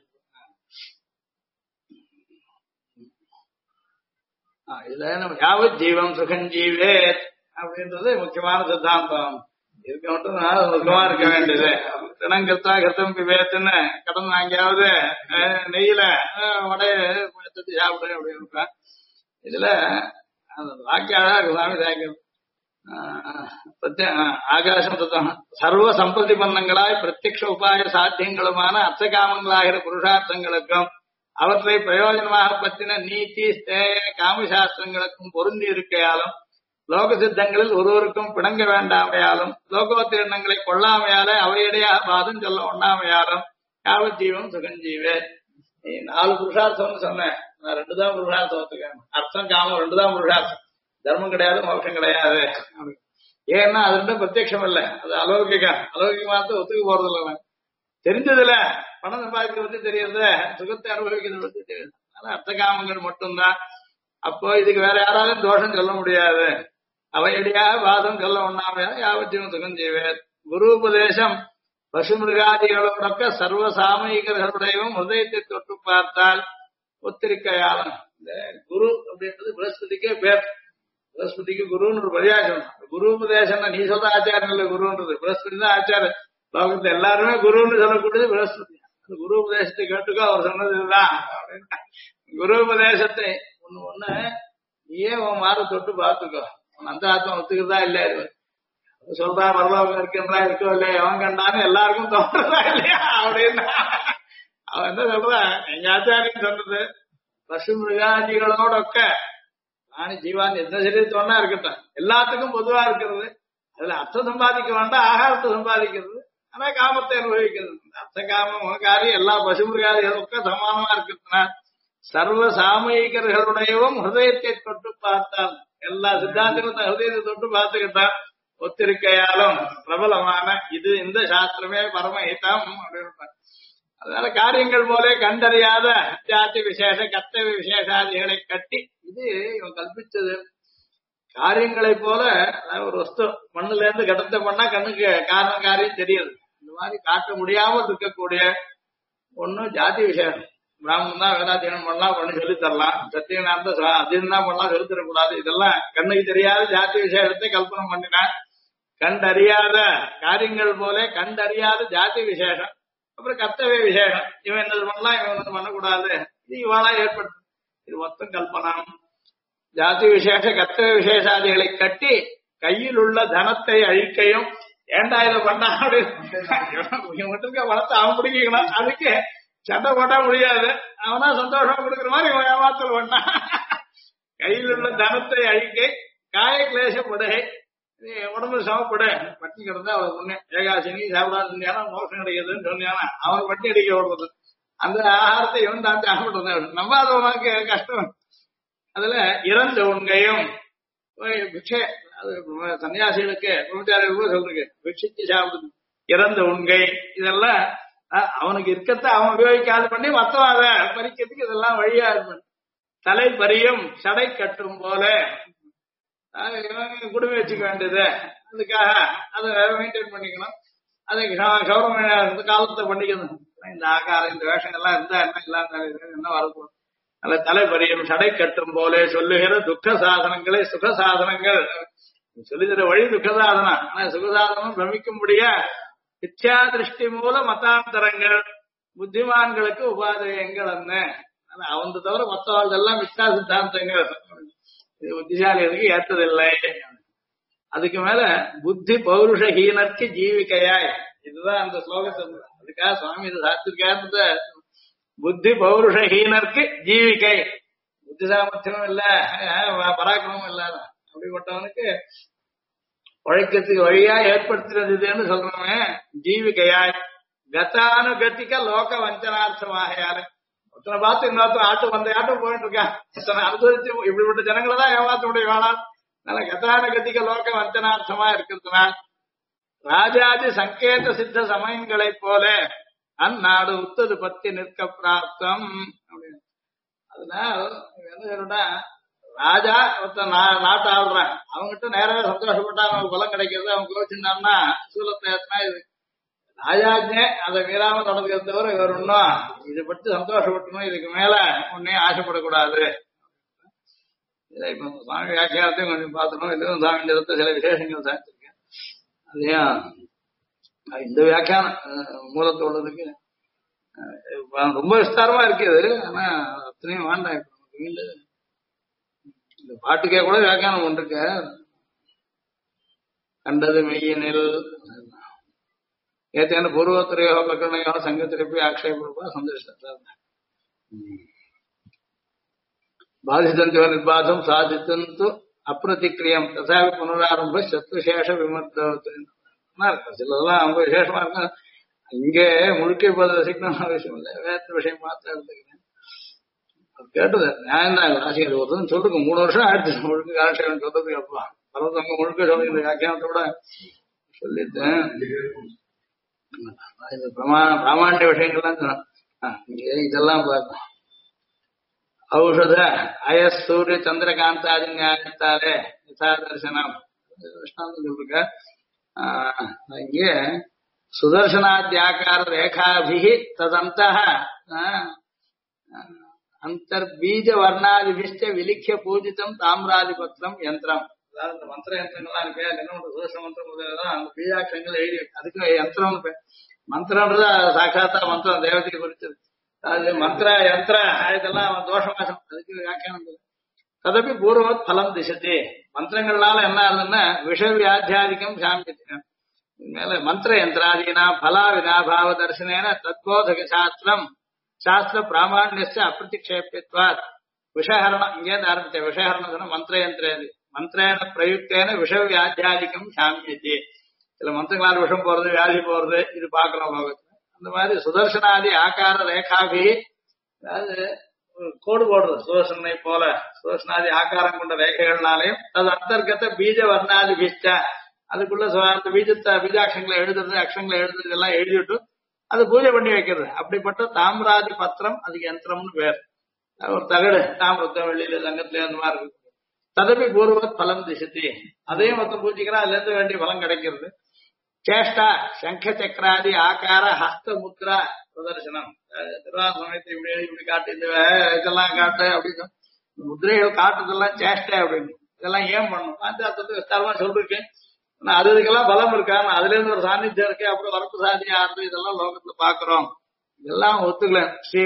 இதுல நம்ம யாவத் ஜீவம் சுகஞ்சீவே அப்படின்றது முக்கியமான சித்தாந்தம். இருக்க மட்டும் சுகமா இருக்க வேண்டியது. தினங்கர்த்தா கிருத்தம் விவேத்துன்னு கடந்து எங்கேயாவது நெய்யில வடைய சாப்பிடு அப்படின்னு இருப்பேன். இதுல வாக்கியாக சுவாமி தாக்கம் ஆகாசம் தத்துவம் சர்வ சம்பிரதிபன்னங்களாய் பிரத்யக்ஷ உபாய சாத்தியங்களுமான அர்த்தகாமங்களாகிற புருஷார்த்தங்களுக்கும் அவற்றை பிரயோஜனமாக பற்றின நீதி ஸ்தேய காமசாஸ்திரங்களுக்கும் பொருந்தி இருக்கையாலும் லோக சித்தங்களில் ஒருவருக்கும் பிணங்க வேண்டாமையாலும் லோகோத்த எண்ணங்களை கொள்ளாமையாலே அவையடையாக பாதம் சொல்ல ஒண்ணாமையாலும் யாவஜீவம் சுகஞ்சீவே. நீ 4 புருஷார்த்தம்னு சொன்னேன், நான் 2 தான் புருஷார்த்தம் ஒத்துக்கேன். அர்த்தம் காமம் 2 தான் புருஷார்த்தம், தர்மம் கிடையாது மோட்சம் கிடையாது. ஏன்னா அது 2 பிரத்யட்சம் இல்ல, அது அலௌகிகம். அலௌகிகமாத்த ஒத்துக்க போறது இல்லை. தெரிஞ்சதுல பணம் சம்பாதிக்க பத்தி தெரியறது, சுகத்தை அனுபவிக்கிறது பத்தி தெரியுது. அதனால அர்த்த காமங்கள் மட்டும்தான். அப்போ இதுக்கு வேற யாராலும் தோஷம் சொல்ல முடியாது. அவையடியா வாதம் சொல்ல ஒண்ணாமையா யாவற்றையும் சுகம் செய்வேன். குரு உபதேசம் பசு மிருகாதிகளோடொக்க சர்வ சாமயிகர்களுடையவும் ஹிருதயத்தை தொட்டு பார்த்தால் ஒத்திருக்கையாளன். இந்த குரு அப்படின்றது பிரகஸ்பதிக்கே பேர். பிரகஸ்பதிக்கு குருன்னு ஒரு பரியாசம். குரு உபதேசம் நீ சொல்ற ஆச்சாரம் இல்ல குருன்றது, பிரகஸ்பதி தான் ஆச்சாரம். லோகத்துல எல்லாருமே குருன்னு சொல்லக்கூடியது பிரகஸ்பதி. அந்த குரு உபதேசத்தை கேட்டுக்கோ, அவர் சொன்னது இதுதான் அப்படின்னா. குரு உபதேசத்தை ஒண்ணு நீயே உன் மாற தொட்டு பார்த்துக்கோ, அந்த ஆத்மா ஒத்துக்கிறதா இல்லையா, சொல்றா பரலோகம் இருக்கின்றா இருக்கோ இல்லையா, எவன் கண்டான்னு எல்லாருக்கும் தோன்றதா இல்லையா அப்படின்னு அவன் என்ன சொல்றான், எங்க ஆச்சாரியம் சொன்னது பசு மிருகாதிகளோடொக்க நானு ஜீவான் எந்த சரீரத்தோன்னா இருக்கட்டும், எல்லாத்துக்கும் பொதுவா இருக்கிறது. அதுல அர்த்தம் சம்பாதிக்க வேண்டாம், ஆகாரத்தை சம்பாதிக்கிறது, ஆனா காமத்தை அனுபவிக்கிறது. அர்த்த காம காரியம் எல்லா பசு மிருகாதிகளுக்கும் சமானமா இருக்கிறதுனா சர்வ சாமயிகர்களுடையவும் ஹிருதயத்தை தொட்டு பார்த்தால், எல்லா சித்தாந்தங்களும் ஹிருதயத்தை தொட்டு பார்த்துக்கிட்டான் ஒத்திருக்கையாலும் பிரபலமான இது இந்த சாஸ்திரமே பரமஹிதம் அப்படின்னு. அதனால காரியங்கள் போல கண்டறியாத ஜாதி விசேஷ கர்த்தவிய விசேஷாதிகளை கட்டி, இது இவன் கல்பிச்சது. காரியங்களை போல ஒரு வஸ்து மண்ணுல இருந்து கடத்த பண்ணா கண்ணுக்கு காரணம் காரியம் தெரியுது. இந்த மாதிரி காட்ட முடியாமல் இருக்கக்கூடிய ஒண்ணு ஜாதி விசேஷம். பிராமணன் தான் வேதாத்தியனம் பண்ணலாம், பண்ணி சொல்லி தரலாம், சத்தியநாந்த அத்தியனம் தான் பண்ணலாம், சொல்லி தரக்கூடாது. இதெல்லாம் கண்ணுக்கு தெரியாத ஜாதி விசேஷத்தை கல்பனை பண்ணினான். கண்டறியாத காரியங்கள் போல கண்டறியாத ஜாதி விசேஷம், அப்புறம் கர்த்தவிய விசேஷம். இவன் என்னது பண்ணலாம், இவன் என்னது பண்ணக்கூடாது, இது இவாளா ஏற்படுத்து. இது மொத்தம் கல்பனம். ஜாதி விசேஷ கர்த்தவிய விசேஷாதிகளை கட்டி கையில் உள்ள தனத்தை அழிக்கையும், ஏண்டா இதை பண்ணா அப்படின்னு மட்டும் இருக்க பணத்தை அவன் பிடிக்கணும், அதுக்கு சண்டை போட்டா முடியாது, அவனா சந்தோஷம் கொடுக்குற மாதிரி இவன் ஏமாத்தல் பண்ணான். கையில் உள்ள தனத்தை அழிக்கை காய கிளேசப்படுகை, உடம்பு சமப்பட பட்டி கிடந்தா அவர் புண்ணியம். ஏகாசினி சாப்பிடாது இருந்தாலும் மோசம் கிடைக்குதுன்னு சொன்னானா அவன் பட்டி அடிக்க விடுறது. அந்த ஆகாரத்தை இவன் தான் சாப்பிடுறது, நம்பாதவனுக்கு கஷ்டம். அதுல இறந்த உண்கையும் பிக்ஷை, அது சன்னியாசிகளுக்கு சொல்றீங்க பிக்ஷைக்கு சாப்பிடுது. இறந்த உண்கை இதெல்லாம் அவனுக்கு இருக்கத்த அவன் உபயோகிக்காது பண்ணி மத்தவன் அதை பறிக்கிறதுக்கு இதெல்லாம் வழியா இருக்கும். தலை பறியும் சடை கட்டும் போல குடுமி வச்சுக்க வேண்டியது, அதுக்காக அதை மெயின்டைன் பண்ணிக்கணும். அதை கௌரவ காலத்தை பண்ணிக்கணும். இந்த ஆகாரம் இந்த வேஷங்கள்லாம் இருந்தா என்ன இல்லாத என்ன வரப்போம். அந்த தலைபரியும் சடை கட்டும் போல சொல்லுகிற துக்க சாதனங்களை சுக சாதனங்கள் சொல்லித்தர வழி துக்க சாதனம். ஆனா சுகசாதனம் பிரமிக்கும்படியா மித்யா திருஷ்டி மூல மதாந்தரங்கள் புத்திமான்களுக்கு உபாதயங்கள் என்ன, அவன் தவிர மற்றவர்கள் எல்லாம் மித்யா சித்தாந்தங்கள், இது புத்திசாலிகளுக்கு ஏற்றதில்லை. அதுக்கு மேல புத்தி பௌருஷஹீனர்க்கு ஜீவிக்கையாய், இதுதான் அந்த ஸ்லோகத்தை. அதுக்காக சுவாமி இது சாத்திருக்காரு, புத்தி பௌருஷஹீனர்க்கு ஜீவிக்கை, புத்தி சாமர்த்தியமும் இல்ல பராக்கிரமும் இல்லாத அப்படிப்பட்டவனுக்கு உழைக்கிறதுக்கு வழியா ஏற்படுத்துறது சொல்றவன் ஜீவிக்கையாய் கதானுகத்திக லோக வஞ்சனார்த்தமாகையால ஒருத்தனை பார்த்து இன்னொருத்தன் ஆட்டு வந்த ஆட்டம் போயிட்டு இருக்கான், அனுசரிச்சு இப்படிப்பட்ட ஜனங்களை தான் ஏமாத்த முடியும். வேணாம் நல்ல கதானுகத்திக லோக வஞ்சனார்த்தமா இருக்கிறதுனால் ராஜாதி சங்கேத சித்த சமயங்களைப் போல அந்நாடு உத்தது பத்தி நிற்க பிராப்தம் அப்படின்னு. அதனால என்ன சொல்றா, ராஜா ஒருத்தன் நாட்டை ஆடுறான், அவங்ககிட்ட நேரவே சந்தோஷப்பட்டா அவனுக்கு பலம் கிடைக்கிறது. அவன் கோச்சிருந்தான்னா சூலத்தை ஏற்றினா இது ராஜாஜ்னே அதை மீறாம நடந்துக்கிறத தவிர இவர் ஒன்னும் இதை பற்றி சந்தோஷப்பட்டணும், இதுக்கு மேல ஒன்னே ஆசைப்படக்கூடாது. இப்ப சுவாமி வியாக்கியானத்தையும் கொஞ்சம் பார்த்தணும். இதுவும் சுவாமி நிறுத்த சில விசேஷங்கள் சாதிச்சிருக்கேன். அதையும் இந்த வியாக்கியானம் மூலத்தோடதுக்கு ரொம்ப விஸ்தாரமா இருக்குது. ஆனா அத்தனையும் வேண்டாம். இப்ப நமக்கு இந்த பாட்டுக்கே கூட வியாக்கியானம் ஒன்றுக்க கண்டது மெய்யினில் ஏத்தேன பூர்வோத்தரையோ பிரகடனையோ சங்கத்திருப்பி ஆக்ஷேபா சந்தேஷ பாதித்தந்தோ நிர்பாதம் சாதித்தந்து அப்பிரதிக்கிரியம் தசாவி புனராரம்ப சத்ருசேஷ விமர்த்தம் சிலதெல்லாம் ரொம்ப விசேஷமா இருக்கும். இங்கே முழுக்க இப்ப ரசிக்கணும் அவசியம் இல்லை, வேற விஷயம் பார்த்து எடுத்துக்கிறேன். கேட்டது நியாயம் தான். ஆசிரியர் ஒருத்தன் சொல்லுங்க 3 வருஷம் ஆயிடுச்சு முழுக்க காலட்சேபம் சொல்றதுக்கு. அப்பா பரவத்தவங்க முழுக்க சொல்லி இந்த வியாக்கியானத்தோட சொல்லிட்டேன். இந்த பிராமாண்ய விஷயங்கள்லாம் இதெல்லாம் பார்க்கணும். ஔஷத அயஸ் சூரிய சந்திரகாந்தாதி நியாயத்தாலே யதா தர்சனம் திருஷ்டாந்தம் சொல்லிருக்க. இங்கே சுதர்சனாத்யாக்கார ரேகாபிஹி ததந்தः அந்தர்பீஜ வர்ணாதிபிஷ்ட விலிख्य பூஜிதம் தாமிராதிபத்திரம் யந்திரம். அதாவது இந்த மந்திர யந்திரங்கள்லாம் இருக்கு. என்ன சுதர்சன மந்திரம் முதலாம் அந்த பீஜாட்சங்கள் எழுதி அதுக்கு யந்திரம் மந்திரம்ன்றது சாட்சாத்தா மந்திரம் தேவதையை குறிச்சது. அது மந்திர யந்திர இதெல்லாம் தோஷமா அதுக்கு வியாக்கியானம். ததப்பி பூர்வத் பலம் திசதி. மந்திரங்கள்னால என்ன ஆகுதுன்னா விஷ வியாத்தியாதிக்கம் சாமியத்தை மேல மந்திர யந்திராதீனா பலா வினாபாவ தர்சனேன தத்போதக சாஸ்திரம் சாஸ்திர பிராமணிய அப்பிரதிக்ஷேபித்வாத் விஷஹரணம் இங்கேருந்து ஆரம்பிச்ச விஷஹரணம் மந்திர யந்திராதி மந்திரேன பிரயுக்தேன விஷ வியாத்தியாதிக்கம் சாமியத்தை. சில மந்திரங்களால் விஷம் போறது வியாதி போறது இது பார்க்கலாம் லோகத்துல. அந்த மாதிரி சுதர்சனாதி ஆகார ரேகாபி அதாவது கோடு போடுறது சுதர்சனை போல சுதர்சனாதி ஆகாரம் கொண்ட ரேகைகள்னாலையும் அது அந்தர்கத்த பீஜ வர்ணாதி பீஷ்ட அதுக்குள்ள அந்த பீஜாட்சங்களை எழுதுறது அக்ஷங்களை எழுதுறது எல்லாம் எழுதிட்டு அது பூஜை பண்ணி வைக்கிறது. அப்படிப்பட்ட தாமிராதி பத்திரம் அதுக்கு யந்திரம்னு பேர். ஒரு தகடு தாமிரத்தம் வெள்ளியில தங்கத்துல அந்த மாதிரி இருக்கு. ததப்பி பூர்வத் பலம் திசதி. அதையும் மொத்தம் பூஜிக்கிறா அதுல இருந்து வேண்டிய பலம் கிடைக்கிறது. சேஷ்டா சங்க சக்கராதி ஆகார ஹஸ்த முத்ரா பிரதர்சனம். திருவாரூர் சமயத்தை இப்படி காட்டு இந்த இதெல்லாம் காட்டு அப்படின்னு முதிரைகள் காட்டுறதெல்லாம் சேஷ்டை அப்படின்னு இதெல்லாம் ஏன் பண்ணணும் அந்த அர்த்தத்தை விஸ்தாரமா சொல்லிருக்கேன். அது இதுக்கெல்லாம் பலம் இருக்கா அதுல இருந்து ஒரு சாநித்தியம் இருக்கு. அப்புறம் வரப்பு சாதி ஆறுது இதெல்லாம் லோகத்துல பாக்குறோம். இதெல்லாம் ஒத்துக்கல. ஸ்ரீ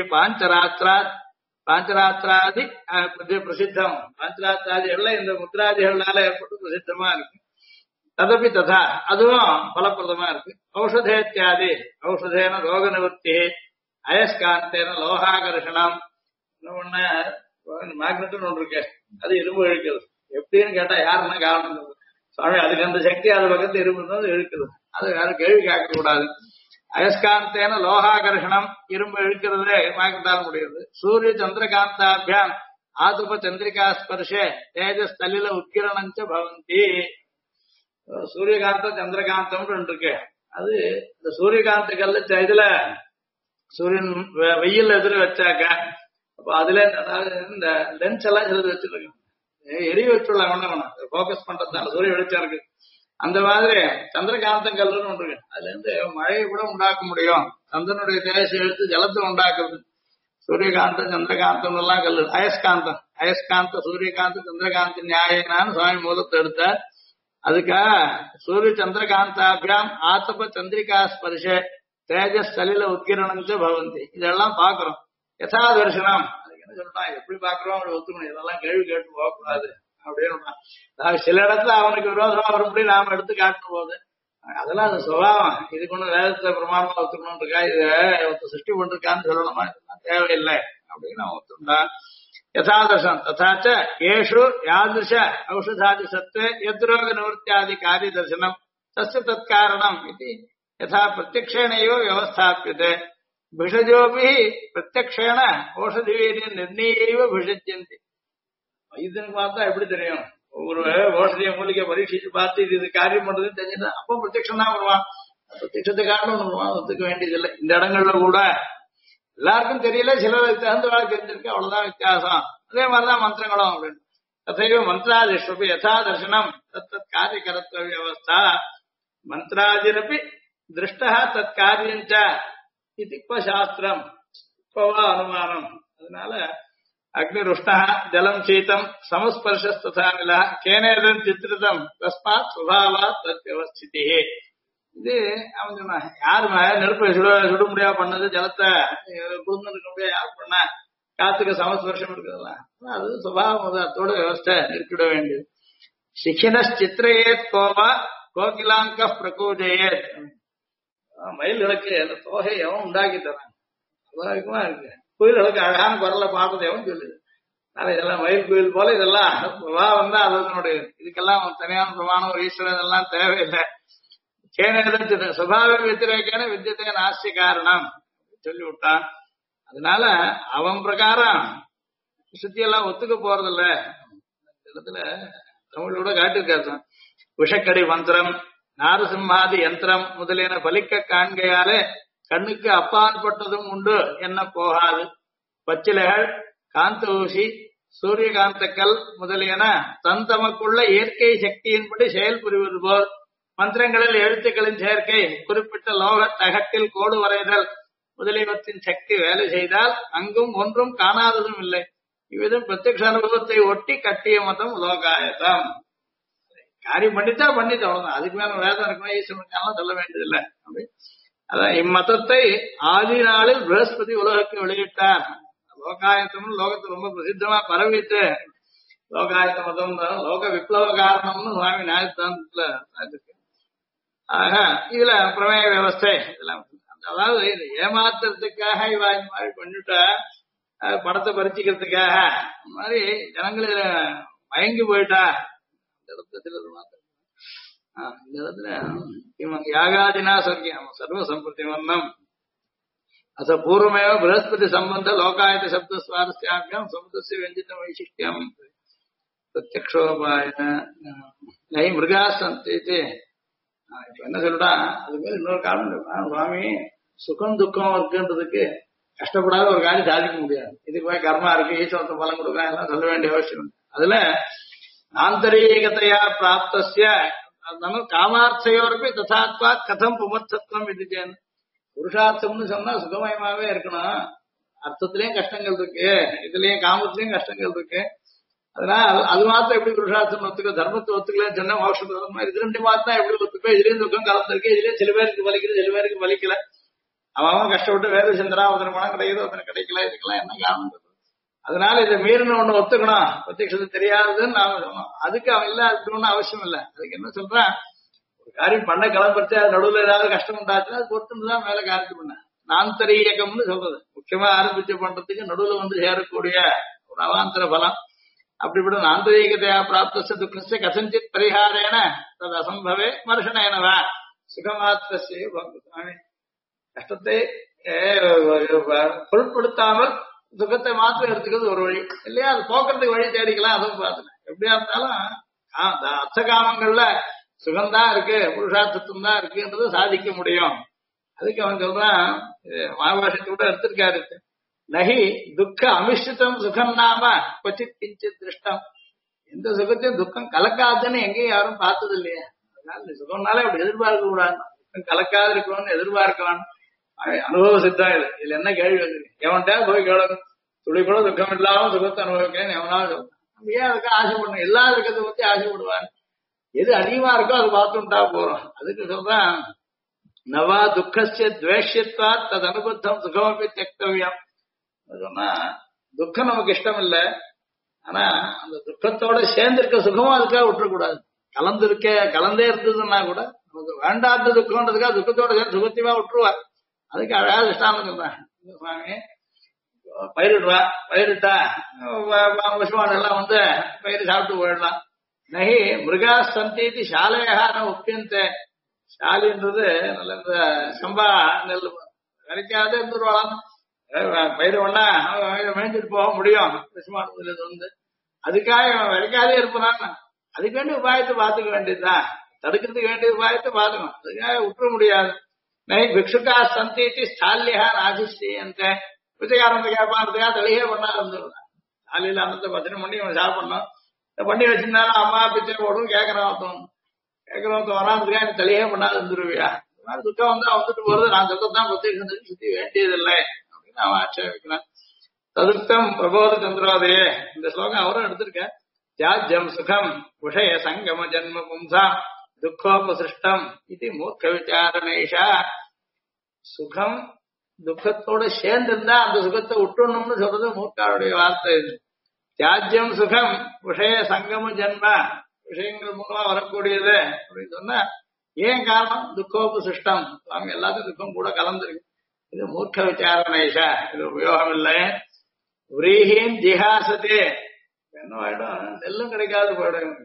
பாஞ்சராத்திராதி பிரசித்தம். பாஞ்சராத்திராதி எல்லாம் இந்த முத்ராதிகள்னால ஏற்பட்டு பிரசித்தமா இருக்கு. ததப்பி ததா அதுவும் பலப்பிரதமா இருக்கு. ஔஷதேத்தியாதி ஔஷதேன ரோக நிவர்த்தி அயஸ்காந்தேன லோகாகர்ஷணம். இன்னொன்னு மேக்னெட்னு ஒன்று இருக்கு. அது இரும்பு இழுக்கிறது. எப்படின்னு கேட்டா யாருன்னா காரணம் சுவாமி அதுக்கு அந்த சக்தி அது பக்கத்து இரும்பு இழுக்குது. அது வேற கேள்வி கேட்க கூடாது. அயஸ்காந்தேன லோகாகர்ஷணம் இரும்பு இழுக்கிறதே மேக்னெட்டால் முடியுது. சூரிய சந்திரகாந்தாபியாம் ஆதுப சந்திரிகா ஸ்பர்ஷே தேஜஸ் தலில உத்கிரணஞ்ச பவந்தி. சூரியகாந்தம் சந்திரகாந்தம் இருக்கு. அது இந்த சூரியகாந்த கல்ல இதுல சூரியன் வெயில் எதிர வச்சாக்க அப்ப அதுல இந்த லென்ஸ் எல்லாம் எழுதி வச்சிருக்கோம். எரிய வச்சுள்ள போக்கஸ் பண்றதுனால சூரிய வெளிச்சம் இருக்கு. அந்த மாதிரி சந்திரகாந்தம் கல்லுன்னு ஒன்று இருக்கு. அதுல இருந்து மழையை கூட உண்டாக்க முடியும். சந்திரனுடைய தேசம் எடுத்து ஜலத்தை உண்டாக்குறது. சூரியகாந்தம் சந்திரகாந்தம் எல்லாம் கல்லு. அயஸ்காந்தம் அயஸ்காந்த சூரியகாந்த சந்திரகாந்த நியாயனான்னு சுவாமி மூலத்தை எடுத்தார். அதுக்கா சூரிய சந்திரகாந்தாபியாம் ஆத்தப சந்திரிகா ஸ்பர்ஷ தேஜஸ் சலில உத்கிரணஞ்ச பவந்தி. இதெல்லாம் பாக்குறோம். யதா தரிசனம் அதுக்கு என்ன சொல்றான் எப்படி பாக்குறோம் அப்படி ஒத்துக்கணும். இதெல்லாம் கேள்வி கேட்டு போகக்கூடாது அப்படின்னு. சில இடத்துல அவனுக்கு விரோதமா வரும்படி நாம எடுத்து காட்டும் போது அதெல்லாம் அது சுபாவம். இதுக்கு ஒண்ணு வேதத்துல பிரமாணமா ஒத்துக்கணும் இருக்கா இத சிருஷ்டி பண்றான்னு சொல்லணுமா இதெல்லாம் தேவையில்லை அப்படின்னு அவன் ஒத்துண்டான். யதாதர்சனம் ததாச்ச ஏஷு யாதிருஷ ஔஷதாதி சத்வே யத்ரோக நிவர்த்தியாதி காரிய தர்சனம் தஸ்ய தத்காரணம் இது யதா பிரத்யக்ஷேணையோ வியவஸ்தாபியதே பிஷஜோபி பிரத்யக்ஷேண ஓஷதி வீரிய நிர்ணயைவ பிஷஜ்யந்தி. இதுன்னு பார்த்தா எப்படி தெரியும்? ஒரு ஓஷதிய மூலிகை பரீட்சிச்சு பார்த்து இது காரியம் பண்றதுன்னு தெரிஞ்சுட்டா அப்போ பிரத்யக்ஷம் தான் வருவான். பிரத்யக்ஷத்தை காரணம் வருவான். ஒத்துக்க வேண்டியதில்லை. இந்த இடங்கள்ல கூட எல்லாருக்கும் தெரியல. சிலருக்கு தகுந்த வாழ்க்கை தெரிஞ்சிருக்கு. அவ்வளவுதான் வித்தியாசம். அதே மாதிரிதான் மந்திரங்களும் அப்படின்னு. ததைவ மந்திராதிஷ்வபி யதா தர்சனம் தத் காரியகரத்துவ வியவஸ்தா மந்திராதிரப்பி திருஷ்டா தத் காரியஞ்ச இது இப்ப சாஸ்திரம் இப்பவா அனுமானம். அதனால அக்னிருஷ்டா ஜலம் சீதம் சமஸ்பர்ஷஸ்ததா நிலா கேனேதம் சித்திரிதம் தஸ்மாத் சுபாவா தத் வியவஸ்திதி. இது அவன் சொன்னா யாரு நெருப்பை சுட முடியாது பண்ணது ஜலத்தை குளிர்ந்து இருக்க முடியாது யார் பண்ண காத்துக்கு சமஸ்பர்ஷம் இருக்குதுல்ல அது சுபாவம். அதோட வியவஸ்தை நிறுத்திவிட வேண்டியது. சிக்கின சித்திரையேத் கோவா கோகிலாங்க பிரகூஜயேத். மயில்களுக்கு அந்த தோகை எவன் உண்டாக்கி தரான் அழகமா இருக்கு. கோயில்களுக்கு அழகான குரலை பாடுறது எவன் சொல்லுது. இதெல்லாம் மயில் கோயில் போல இதெல்லாம் சுபாவம் தான் அதனுடைய. இதுக்கெல்லாம் தனியான பிரமாணம் ஒரு ஈஸ்வரன் இதெல்லாம் தேவையில்லை. சுபாவ வத்திரேக்கான வித்தியத்தை நாஸ்தி காரணம் சொல்லி விட்டான். அதனால அவன் பிரகாரம் சுத்தியெல்லாம் ஒத்துக்க போறதில்ல. இடத்துல தமிழோட காட்டிருக்காரு. விஷக்கடி மந்திரம் நாரசிம்மாதி யந்திரம் முதலியன பலிக்க காண்கையாலே கண்ணுக்கு அப்பாற்பட்டதும் உண்டு என்ன போகாது. பச்சிலைகள் காந்த ஊசி சூரியகாந்தக்கல் முதலியன தந்தமக்குள்ள இயற்கை சக்தியின்படி செயல்புரிவது போல் மந்திரங்களில் எழுத்துக்களின் சேர்க்கை குறிப்பிட்ட லோக தகட்டில் கோடு வரைதல் முதலியவற்றின் சக்தி வேலை செய்தால் அங்கும் ஒன்றும் காணாததும் இல்லை. இவ்விதம் பிரத்யக்ஷ அனுபவத்தை ஒட்டி கட்டிய மதம் லோகாயதம். காரியம் பண்ணிட்டா பண்ணிட்டு அவ்வளவுதான். அதுக்கு மேல வேதம் இருக்கணும் ஈஸ்வரனுக்கெல்லாம் சொல்ல வேண்டியதில்லை. அதான் இம்மதத்தை ஆதி நாளில் பிரகஸ்பதி உலகத்துக்கு வெளியிட்டார். லோகாயத்தம்னு லோகத்து ரொம்ப பிரசித்தமா பரவிட்டு லோகாயத்த மதம் லோக விப்ளவ காரணம்னு சுவாமி நியாயத்தாந்தத்துல இருக்கு. ஆக இதுல பிரமேய வியவஸ்தை இதெல்லாம் அதாவது இது ஏமாத்துறதுக்காக இவா இந்த மாதிரி பண்ணிட்டா படத்தை பறிச்சுக்கிறதுக்காக இந்த மாதிரி ஜனங்கள் இதுல மயங்கி போயிட்டா இந்த இடத்துல இவங்க யாகாதினா சொர்க்கியம் சர்வ சம்பத்தி வர்ணம் அச பூர்வமேவ பிரகஸ்பதி சம்பந்த லோகாயத்த சப்த சுவாரஸ்யாபியம் சமுதஸ்ய வெஞ்சித வைசிஷ்டியம் பிரத்யக்ஷோபாய நை மிருகா சந்தி. இப்ப என்ன சொல்றா அது மேல இன்னொரு காரணம் இருக்கா சுவாமி சுகம் துக்கம் இருக்குன்றதுக்கு கஷ்டப்படாத ஒரு காரியம் சாதிக்க முடியாது. இதுக்கு போய் கர்மா இருக்கு ஈஸ்வரத்தை பலம் கொடுக்க எல்லாம் சொல்ல வேண்டிய அவசியம். அதுல ஆந்தரீகத்தையா பிராப்தஸ்ய காமார்த்தையோருக்கு ததாத்வா கதம் புமர்த்தத்துவம் இதுச்சேன்னு புருஷார்த்தம்னு சொன்னா சுகமயமாவே இருக்கணும். அர்த்தத்திலயும் கஷ்டங்கள் இருக்கு, இதுலயும் காமத்திலயும் கஷ்டங்கள் இருக்கு. அதனால அது மாத்திரம் எப்படி புருஷார்த்தம் ஒத்துக்க தர்மத்தை ஒத்துக்கலன்னு சொன்னா மோட்சம் இது ரெண்டு மாத்திரம் எப்படி ஒத்துக்க இதுலயும் துக்கம் கலந்துருக்கு. இதுலயும் சில பேருக்கு வலிக்குது சில பேருக்கு வலிக்கல. அவன் கஷ்டப்பட்டு வேறு செஞ்சா ஒருத்தனை பணம் கிடைக்குது ஒருத்தனை கிடைக்கல. இதுக்கெல்லாம் என்ன காரணம்? அதனால இதை மீறின ஒண்ணு ஒத்துக்கணும். பிரத்யக்ஷத்தை தெரியாதுன்னு நாம சொன்னோம். அதுக்கு அவன் இல்ல இருக்கணும்னு அவசியம் இல்லை. அதுக்கு என்ன சொல்றான் ஒரு காரியம் பண்ண கிளம்புறச்சு அது நடுவில் ஏதாவது கஷ்டம் உண்டாச்சுன்னா அது பொறுத்துதான் மேல காரியம் பண்ண நாந்தரீகம்னு சொல்றது. முக்கியமா ஆரம்பிச்சு பண்றதுக்கு நடுவில் வந்து சேரக்கூடிய ஒரு அவாந்தர பலம். அப்படிப்பட்ட ஆந்தரீகத்தையா பிராப்த துக்கஸ்ய கசஞ்சித் பரிகாரேன தது அசம்பவே மர்ஷனேனவா சுகமாத்திரஸ்ய சுவாமி கஷ்டத்தை பொருட்படுத்தாமல் சுகத்தை மாத்திரம் எடுத்துக்கிறது ஒரு வழி இல்லையா? அது போக்குறதுக்கு வழி தேடிக்கலாம். அதுவும் பார்த்துல எப்படியா இருந்தாலும் அர்த்த காமங்கள்ல சுகம்தான் இருக்கு புருஷார்த்தத்துவம் தான் இருக்குன்றது சாதிக்க முடியும். அதுக்கு அவன் சொல்றான் மகாபாஷத்தை கூட எடுத்திருக்காரு. நகி துக்க அமிஷ்டிதம் சுகம் நாம கொச்சித் கிஞ்சித் திருஷ்டம். எந்த சுகத்தையும் துக்கம் கலக்காதுன்னு எங்கேயும் யாரும் பார்த்தது இல்லையா? அதனால சுகம்னாலே அப்படி எதிர்பார்க்க கூடாது. துக்கம் கலக்காது இருக்கணும்னு எதிர்பார்க்கலாம். அனுபவ சித்தம் இது. இதுல என்ன கேள்வி வந்து எவன்டா போய் கேளணும் துளி கூட துக்கம் இல்லாம சுகத்தை அனுபவிக்கிறேன்னு எவனாலும் சொல்றான். ஏன் அதுக்கு ஆசைப்படணும்? எல்லா இருக்கிறத பத்தி ஆசைப்படுவான். எது அதிகமா இருக்கோ அது பார்த்துட்டா போறோம். அதுக்கு சொல்றான் நவா துக்கஸ்ய துவேஷ்யத்வா தது அனுபத்தம் சுகமப்பி தியக்தவ்யம். சொன்னா துக்கம் நமக்கு இஷ்டம் இல்லை. ஆனா அந்த துக்கத்தோட சேர்ந்திருக்க சுகமும் அதுக்காக விட்டுறக்கூடாது. கலந்தே இருந்ததுன்னா கூட நமக்கு வேண்டாத துக்கம்ன்றதுக்காக துக்கத்தோட சேர்ந்து சுகத்தையுமா விட்டுருவா. அதுக்கு அழகாக இஷ்டம் சொல்றேன் சுவாமி. பயிரிடுவா பயிரிட்டா பசுமாடு எல்லாம் வந்து பயிர் சாப்பிட்டு போயிடலாம். நகி மிருகா சந்தீதி சாலையாக உப்பியந்தே. சாலின்றது நல்ல இந்த சம்பா நெல் விளைக்காத இருந்துருவாளாம். பயிர் ஒன்னா மேய்ஞ்சிட்டு போக முடியும் பசுமாடு வந்து. அதுக்காக விளைக்காதே இருப்பான். அதுக்கு வேண்டிய உபாயத்தை பார்த்துக்க வேண்டியதுதான். தடுக்கிறதுக்கு வேண்டிய உபாயத்தை பார்த்துக்கணும். அதுக்காக விட்டுற முடியாது. நகி பிக்ஷுக்கா சந்தீதி ஸ்தாலியா ராஜிஷ்யந்தே. பிச்சைக்காரன் கேட்பான்றதுக்காக தலையே பண்ணாது இருந்துருவான். சாலையில அன்னத்தை பத்திரம் பண்ணி இவன் சாப்பிடணும். பண்ணி வச்சிருந்தாலும் அம்மா பிச்சை போடும் கேட்கறவன் வராதுக்காக எனக்கு தலையே பண்ணாது இருந்துருவியா? இந்த மாதிரி துக்கம் வந்து வந்துட்டு போறது நான் சொல்றதுதான் பிரத்யேக சுத்தி வேண்டியதில்லை அப்படின்னு அவன் ஆட்சேபிக்கிறான். ததுர்த்தம் பிரபோத சந்திரோதயே. இந்த ஸ்லோகம் அவரும் எடுத்திருக்க. தியாஜ்யம் சுகம் விஷய சங்கம ஜன்ம பும்சாம் துக்கோபசிருஷ்டம் இது மூர்க்க விசாரணேஷா. சுகம் துக்கத்தோட சேர்ந்திருந்தா அந்த சுகத்தை விட்டுணும்னு சொல்றது மூர்க்காவுடைய வார்த்தை. தியாஜ்யம் சுகம் விஷய சங்கம ஜன்ம விஷயங்கள் மூலமா வரக்கூடியது அப்படின்னு சொன்னா ஏன் காரணம் துக்கோபசிருஷ்டம். சுவாமி எல்லாத்தையும் துக்கம் கூட கலந்துருக்கு. இது மூர்க்க விசாரணேஷா. இது உபயோகம் இல்லை. விரீஹீன் ஜிஹாசத்தே. என்ன ஆயிடும்? நெல்லும் கிடைக்காது போயிடும்.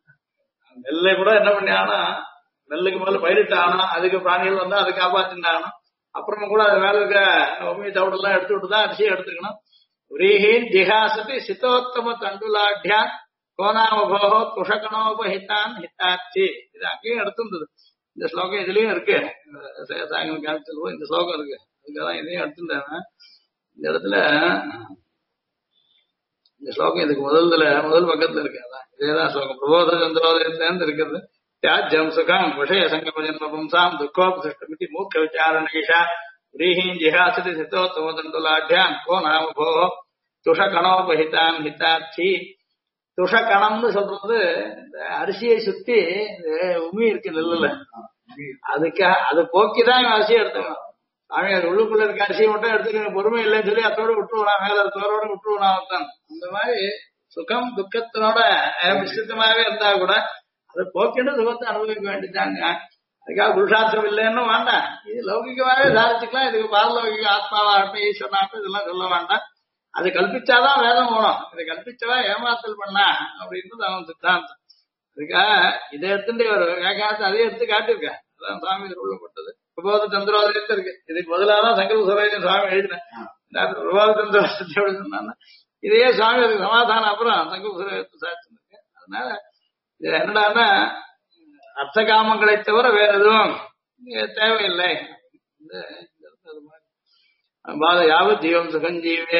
நெல்லை கூட என்ன பண்ணியானா நெல்லுக்கு மேல பயிரிட்டானா அதுக்கு பிராணிகள் வந்தா அதை காப்பாத்தினானா அப்புறமா கூட அது மேல இருக்க உண்மை தவிடெல்லாம் எடுத்து விட்டுதான் அரிசியை எடுத்துக்கணும். விரீஹீன் ஜிஹாசத்தி சித்தோத்தம தண்டுலாட்யா கோனாமபோகோ குஷகணோபஹிதான் ஹிதாச்சி. இது அங்கேயும் எடுத்துருந்தது. இந்த ஸ்லோகம் இதுலயும் இருக்கு. இந்த ஸ்லோகம் இருக்கு. அதுக்காதான் இதையும் எடுத்துட்டாங்க. இந்த இடத்துல இந்த ஸ்லோகம் இதுக்கு முதல் பக்கத்துல இருக்கு. அதான் இதேதான் ஸ்லோகம். பிரபோத சந்திரோதயத்திலேருந்து இருக்கிறது. தியாஜ்யம் சுகம் விஷய சங்கம ஜன்ம பும்சாம் துக்கோபசிஷ்டமிதி மூர்க்க விசாரணகிஷா व्रीहीं जिहासति सितोत्तमदंडुलाढ्यान को नाम भो துஷகணோபஹிதான் ஹிதார்த்தி. துஷகணம்னு சொல்றது இந்த அரிசியை சுத்தி உமி இருக்கு நெல்லுல, அதுக்கு அது போக்கிதான் அரிசியை எடுத்துக்கணும். அவன் அது உள்ளுக்குள்ள இருக்க அரிசியை மட்டும் எடுத்துக்கணும், பொறுமை இல்லைன்னு சொல்லி அதோட விட்டுருவான், மேல தோரோட விட்டுருவான் தான். அந்த மாதிரி சுகம் துக்கத்தினோட மிஸ்ரித்தமாவே இருந்தா கூட அதை போக்கிட்டு சுகத்தை அனுபவிக்க வேண்டியதாங்க. அதுக்காக புருஷார்த்தம் இல்லைன்னு வேண்டாம், இது லௌகிகமாவே சாதிச்சுக்கலாம். இதுக்கு பாரலௌகிக ஆத்மாவாகட்டும் ஈஸ்வரனாகட்டும் இதெல்லாம் சொல்ல வேண்டாம். அது கல்பிச்சாதான் வேதம் போனோம். இதை கல்பிச்சவா ஏமாத்தல் பண்ணா அப்படின்றது அவன் சித்தாந்தம். அதுக்காக இதை எடுத்துட்டு ஒரு வியாக்கியானத்தை அதே எடுத்து காட்டியிருக்க. அதான் சுவாமி உருவப்பட்டது. பிரபோத சந்திரோதயத்தை இருக்கு. இதுக்கு பதிலாதான் சங்கர சுரேஜன் சுவாமி எழுதினேன். பிரபோத சந்திரோதயத்தை எப்படி சொன்னான்னா இதையே சுவாமி அதுக்கு சமாதானம் அப்புறம் சங்கர சுரேஜத்தை சாதிச்சிருக்கு. அதனால இது என்னடான்னா அர்த்த காமங்களை தவிர வேற எதுவும் தேவையில்லை. பாத யாவத் ஜீவம் சுகஞ்சீவே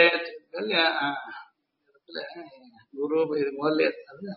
குரு முதல்ல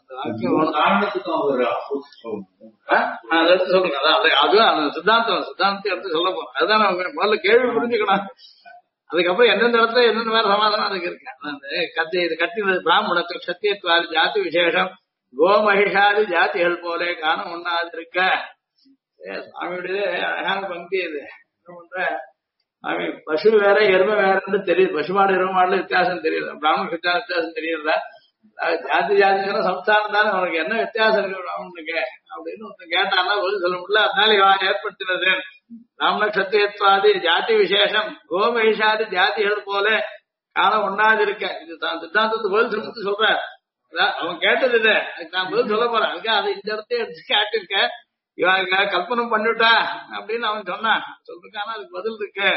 சொல்லுங்க. அதுவும் அந்த சித்தாந்தத்தை எடுத்து சொல்ல போறோம். அதுதான் முதல்ல கேள்வி புரிஞ்சுக்கணும். அதுக்கப்புறம் எந்தெந்த இடத்துல எந்தெந்த வேற சமாதானம் அதுக்கு இருக்கு. கத்தி இது கட்டினது பிராமணத்துக்கு சத்தியத்வாதி ஜாதி விசேஷம் கோமகிஷாதி ஜாதிகள் போலே காணம் ஒன்னாது இருக்க. சுவாமியுடைய அழகான பங்கி இது. என்ன பண்ற சுவாமி பசு வேற எருமை வேறன்னு தெரியுது. பசுமாடு எருமை மாடுல வித்தியாசம் தெரியுது. பிராமண வித்தியாசம் தெரியுதா? ஜாதி ஜாதியான சம்ஸ்தானம் தானே, உனக்கு என்ன வித்தியாசம் இருக்கு பிராமணனுக்கு அப்படின்னு ஒருத்தன் கேட்டான்னா பதில் சொல்ல முடியல. அதனால இவன் ஏற்படுத்தினது பிராமண சத்தியத்வாதி ஜாதி விசேஷம் கோமகிஷாதி ஜாதிகள் போல காணம் ஒன்னாது இருக்க. இது தான் சித்தாந்தத்துக்கு பதில் சொல்லிட்டு சொல்ற. அவன் கேட்டது இது, அதுக்கு நான் பதில் சொல்ல போறேன். அதுக்கு அதை இந்த இடத்தையும் எடுத்து காட்டிருக்க. இவங்க கல்பனை பண்ணிவிட்டா அப்படின்னு அவன் சொன்னான் சொல்லிருக்கானா அதுக்கு பதில் இருக்கு.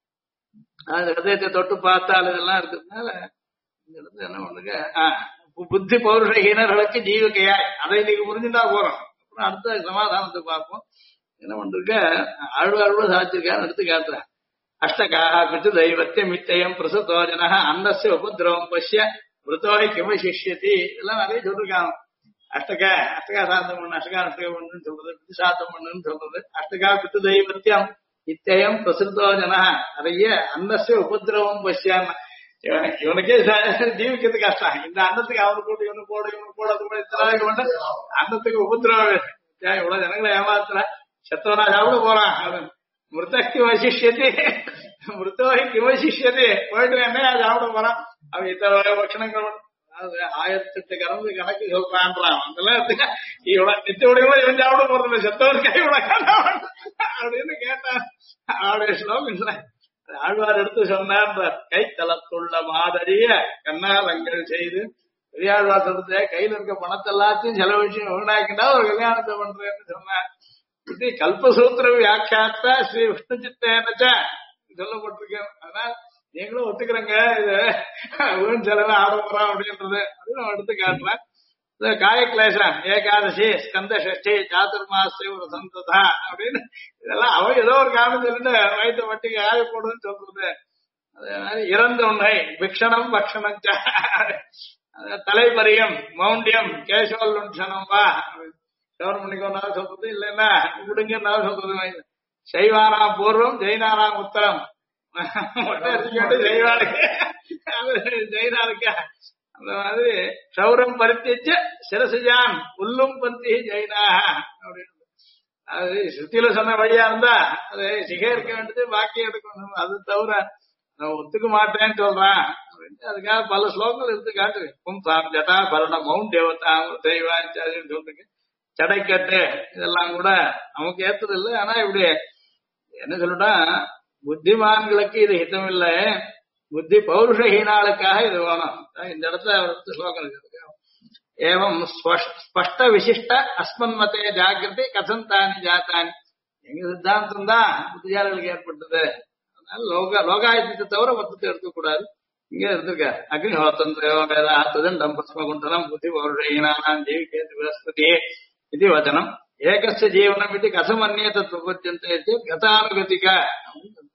அந்த ஹதயத்தை தொட்டு பார்த்தால் இதெல்லாம் இருக்கிறதுனால இந்த இடத்துல என்ன பண்ணுங்க புத்தி பௌருஷஹீனர்களுக்கு ஜீவிக்கையாய் அதை இன்னைக்கு புரிஞ்சுட்டா போறோம். அப்புறம் அடுத்த சமாதானத்தை பார்ப்போம். என்ன பண்றக்க ஆழ்வாழ்வு சாதிச்சிருக்கான்னு எடுத்து காட்டுறேன். அஷ்டகாக பித்து தெய்வத்தியம் மித்தயம் பிரசத்தோஜன அன்னஸ்ய உபதிரவம் பசிய மிருத்தோகை கிம சிஷ்யதி இதெல்லாம் நிறைய சொல்லிருக்காங்க. அஷ்டகா சாந்தம் பண்ணு, அஷ்டகம் பண்ணுன்னு சொல்றது, பித்து சாத்தம் பண்ணுன்னு சொல்றது. அஷ்டகா பித்து தெய்வத்தியம் நித்தியம் பிரசுத்தோஜன நிறைய அன்னஸ்ய உபதிரவம் பசியான்னு இவனுக்கே ஜீவிக்கிறது கஷ்டம். இந்த அன்னத்துக்கு அவனு போட்டு இவனு போட அன்னத்துக்கு உபதிரவம் இவ்வளவு ஜனங்களை ஏமாத்துற சத்தவனா சாப்பிட போறான். மிருத்தக்கு வசிஷ்யது மிருத்தோகை கிமசிஷ்யது போயிட்டு என்ன சாப்பிட போறான். அவன் இத்தனை பட்சணங்கள் 1008 கறந்து கணக்கு சொல்றான்றான். அதெல்லாம் இவ்வளவு நித்தியோட இவன் சாப்பிட போறது செத்தவனுக்கா இவ்வளவு அப்படின்னு கேட்டான். அவருடைய ஸ்லோகம் இல்லை ஆழ்வார் எடுத்து சொன்னார். கைத்தளத்துள்ள மாதறிய கண்ணாலங்கள் செய்து பெரியாழ்வார் சொல்றது கையில இருக்க பணத்தை எல்லாத்தையும் செலவழிச்சு வீணாக்கிட்டா ஒரு கல்யாணத்தை பண்றேன்னு சொன்னார். இது கல்பசூத்திர வியாக்கியாத்த ஸ்ரீ விஷ்ணு சித்தேனச்ச சொல்லப்பட்டிருக்கேன். அதனால நீங்களும் ஒத்துக்கிறங்க இது வீண் செலவு ஆடம்பரம் அப்படின்றது அது நான் எடுத்து காட்டுறேன். காய கிளேசம் ஏகாதசி ஸ்கந்த ஷஷ்டி சாதுர்மாசி ஒரு சந்ததா அப்படின்னு இதெல்லாம் அவன் ஏதோ ஒரு காரணம் சொல்லிட்டு வயிற்று வட்டி காய போடுன்னு சொல்றது. அதே மாதிரி இறந்த உண்மை பிக்ஷணம் பக்ஷணம் தலைபரியம் மௌண்டியம் கேசவல் லுட்சணம் வா கவனம் பண்ணிக்கோனாலும் சொல்றது இல்லைன்னா விடுங்கன்னாலும் சொல்றது. சைவானா பூர்வம் ஜெயினானாம் உத்தரம் ஜெயினாளுக்கு ஜெயினாளுக்கு அந்த மாதிரி சௌரம் பருத்திச்ச சிரசஜான் புல்லும் பந்தி ஜெயினா அப்படின்னு அது சுத்தியில சொன்ன வழியா இருந்தா அது சிகை இருக்க வேண்டியது பாக்கி எடுக்கணும். அது தவிர நான் ஒத்துக்க மாட்டேன்னு சொல்றான் அப்படின்ட்டு அதுக்காக பல ஸ்லோகங்கள் எடுத்து காட்டு. பும்சாம் ஜட்டா பரண மவுண்ட் தேவதாம் தெய்வான்னு சொல்றீங்க. சடைக்கட்டு இதெல்லாம் கூட நமக்கு ஏற்றது இல்லை. ஆனா இப்படி என்ன சொல்லிட்டா புத்திமான்களுக்கு இது ஹிதம் இல்லை, புத்தி பௌருஷஹீனாளுக்காக இது வேணும். இந்த இடத்துல அவருக்கு ஸ்லோகம் இருக்கு. ஏவம் ஸ்பஷ்ட விசிஷ்ட அஸ்மன் மதே ஜாகிரதை கதந்தானி ஜாத்தானி எங்க சித்தாந்தம் தான் புத்திஜாலிகளுக்கு ஏற்பட்டது. அதனால லோகாயுத்தத்தை தவிர மொத்தத்தை எடுத்துக்கூடாது. இங்க எடுத்திருக்க அக்னிஹோத்தம் பஸ்மகுண்டலம் புத்தி பௌருஷஹீனானாம் ஜீவிகேது பிரஸ்பதி இது வச்சனம். ஏகஸ்ய ஜீவனம் இது கதம் அந்நிய தத்வபத்தியந்தே கதானுகதிக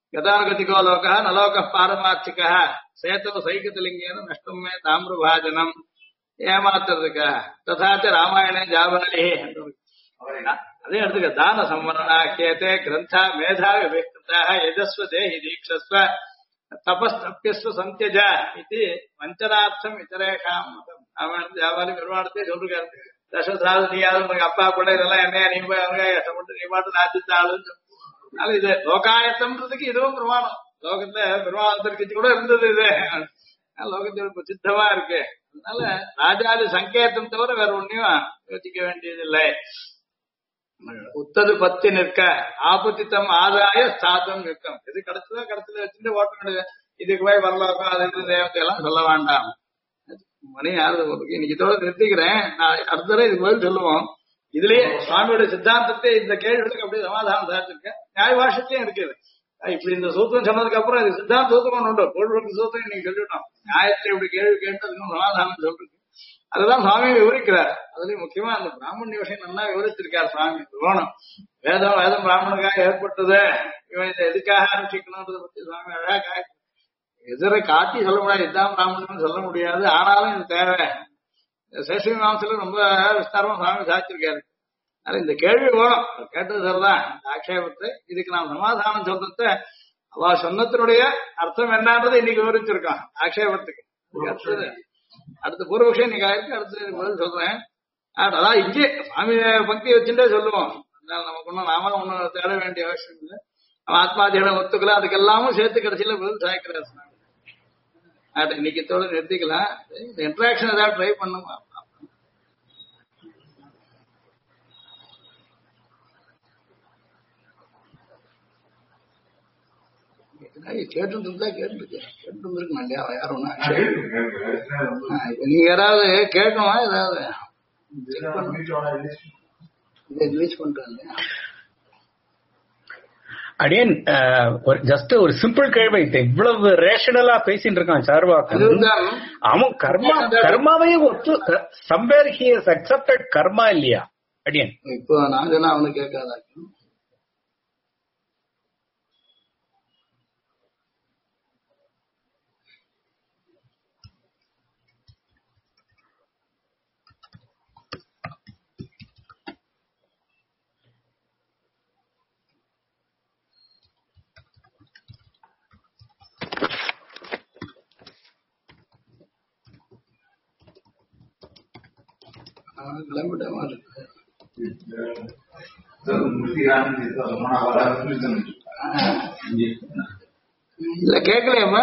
கதானுகதிகோ லோகா நலோக பாரமார்த்திக சேத்தோ சைகதலிங்கேன நஷ்டம் மே தாமிரபாஜனம் ஏமாத்துறதுக்கா ததாச்ச ராமாயண ஜாபாலி அதே எடுத்துக்க தான சம்வரணா கேத்தே கிரந்தா மேதா விவேக்தாக யஜஸ்வ தேஹி தீக்ஷஸ்வ தபஸ்தப்யஸ்வ சந்தியஜ இது வஞ்சனார்த்தம் இத்தரேஷாம் ராமாயண ஜாபாலி பெருமானத்தை சொல்றாரு. தசசாது நீயாவது உனக்கு அப்பா கூட இதெல்லாம் என்னையா நீ போய் அவங்க கஷ்டப்பட்டு நீ பாட்டு நாத்தித்தாளுன்னு. அதனால இது லோகாயத்தம்ன்றதுக்கு இதுவும் பிரமாணம். லோகத்துல பெருமானத்திற்கு கூட இருந்தது இது. லோகத்தில் பிரசித்தமா இருக்கு. அதனால ராஜாதி சங்கேதம் தவிர வேற ஒன்னையும் யோசிக்க வேண்டியதில்லை. உத்தது பத்தி நிற்க ஆபத்தித்தம் ஆதாய ஸ்தாத்தம் நிற்கும். இது கிடைச்சதோ கிடைச்சத வச்சுட்டு ஓட்ட வேண்டியது. இதுக்கு போய் வரலோக்கம் அது இது தேவத்தை எல்லாம் சொல்ல வேண்டாம். மணி யாரு இன்னைக்கு இதோட நிறுத்திக்கிறேன். நான் அடுத்த தடவை இதுக்கு பதில் சொல்லுவோம். இதுலயே சுவாமியோட சித்தாந்தத்தை இந்த கேள்விகளுக்கு அப்படியே சமாதானம் சாதிச்சிருக்கேன். நியாய பாஷத்திலயும் இருக்குது. இப்படி இந்த சூத்திரம் சொன்னதுக்கு அப்புறம் இது சித்தாந்த சூத்திரம் உண்டு. பொருள் சூத்திரம் நீங்க சொல்லிட்டோம். நியாயத்தை இப்படி கேள்வி கேட்டதுக்கும் சமாதானம் சொல்றது அதுதான் சுவாமி விவரிக்கிறார். அதுலயும் முக்கியமா அந்த பிராமணிய விஷயம் நல்லா விவரிச்சிருக்கார் சுவாமி. வேணும் வேதம் பிராமணுக்காக ஏற்பட்டது, இவன் இதை எதுக்காக அனுஷ்டிக்கணும்ன்றதை பத்தி சுவாமி அழகா எதிரை காட்டி சொல்ல முடியாது. இதுதான் பிராமணன் சொல்ல முடியாது. ஆனாலும் இது தேவை. சேஷி மாசத்துல ரொம்ப விஸ்தாரமா சுவாமி சாதிச்சிருக்காரு. அதனால இந்த கேள்வி வேணும். கேட்டது சரிதான். இந்த ஆட்சேபத்தை இதுக்கு நாம் சமாதானம் சொல்றத அவ சொன்னத்தினுடைய அர்த்தம் என்னன்றது இன்னைக்கு விவரிச்சிருக்கான் ஆட்சேபத்துக்கு. அடுத்த பூர்வபக்ஷம் இன்னைக்கு ஆயிருக்கு. அடுத்து பதில் சொல்றேன். அதான் இங்கே சுவாமி பக்தி வச்சுட்டே சொல்லுவோம். அதனால நமக்கு ஒன்றும் நாம ஒன்னும் தேட வேண்டிய அவசியம் இல்லை. ஆத்மாதியோட ஒத்துக்கலாம். அதுக்கெல்லாமும் சேர்த்து கடைசியில பதில் சாய்க்கிறார் சுவாமி. இன்னைக்கு தோட நிறுத்திக்கலாம். இந்த இன்ட்ராக்ஷன் ஏதாவது ட்ரை பண்ணுமா? கேட்டு இருந்தா கேட்டு இருந்திருக்கணும் இல்லையா? யாரும் நீங்க யாராவது கேட்கணுமா? ஏதாவது ரிலீஸ் பண்றேன் இல்லையா? அடியன் ஜஸ்ட் ஒரு சிம்பிள் கேள்வி. இவ்வளவு ரேஷனலா பேசிட்டு இருக்கான் சார்வாக்கன். அவன் கர்மாவையும் ஒத்து somewhere he has accepted karma இல்லையா அடியன்? இப்போ நான் சொன்னா அவனுக்கு கேட்காதா? இல்ல கேட்கலையம்மா.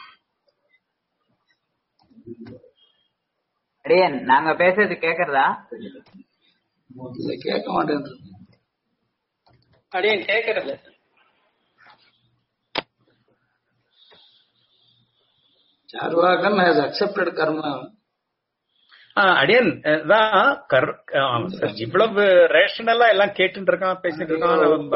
அடியன் நாங்க பேசுறது கேக்குறதா? இல்ல கேட்க மாட்டேன். அடியன் கேக்குறது. சார்வாகன் has accepted karma. அடியன் இவ்வளவு ரேஷனலா எல்லாம் கேட்டு இருக்கான் பேசிட்டு இருக்கான்.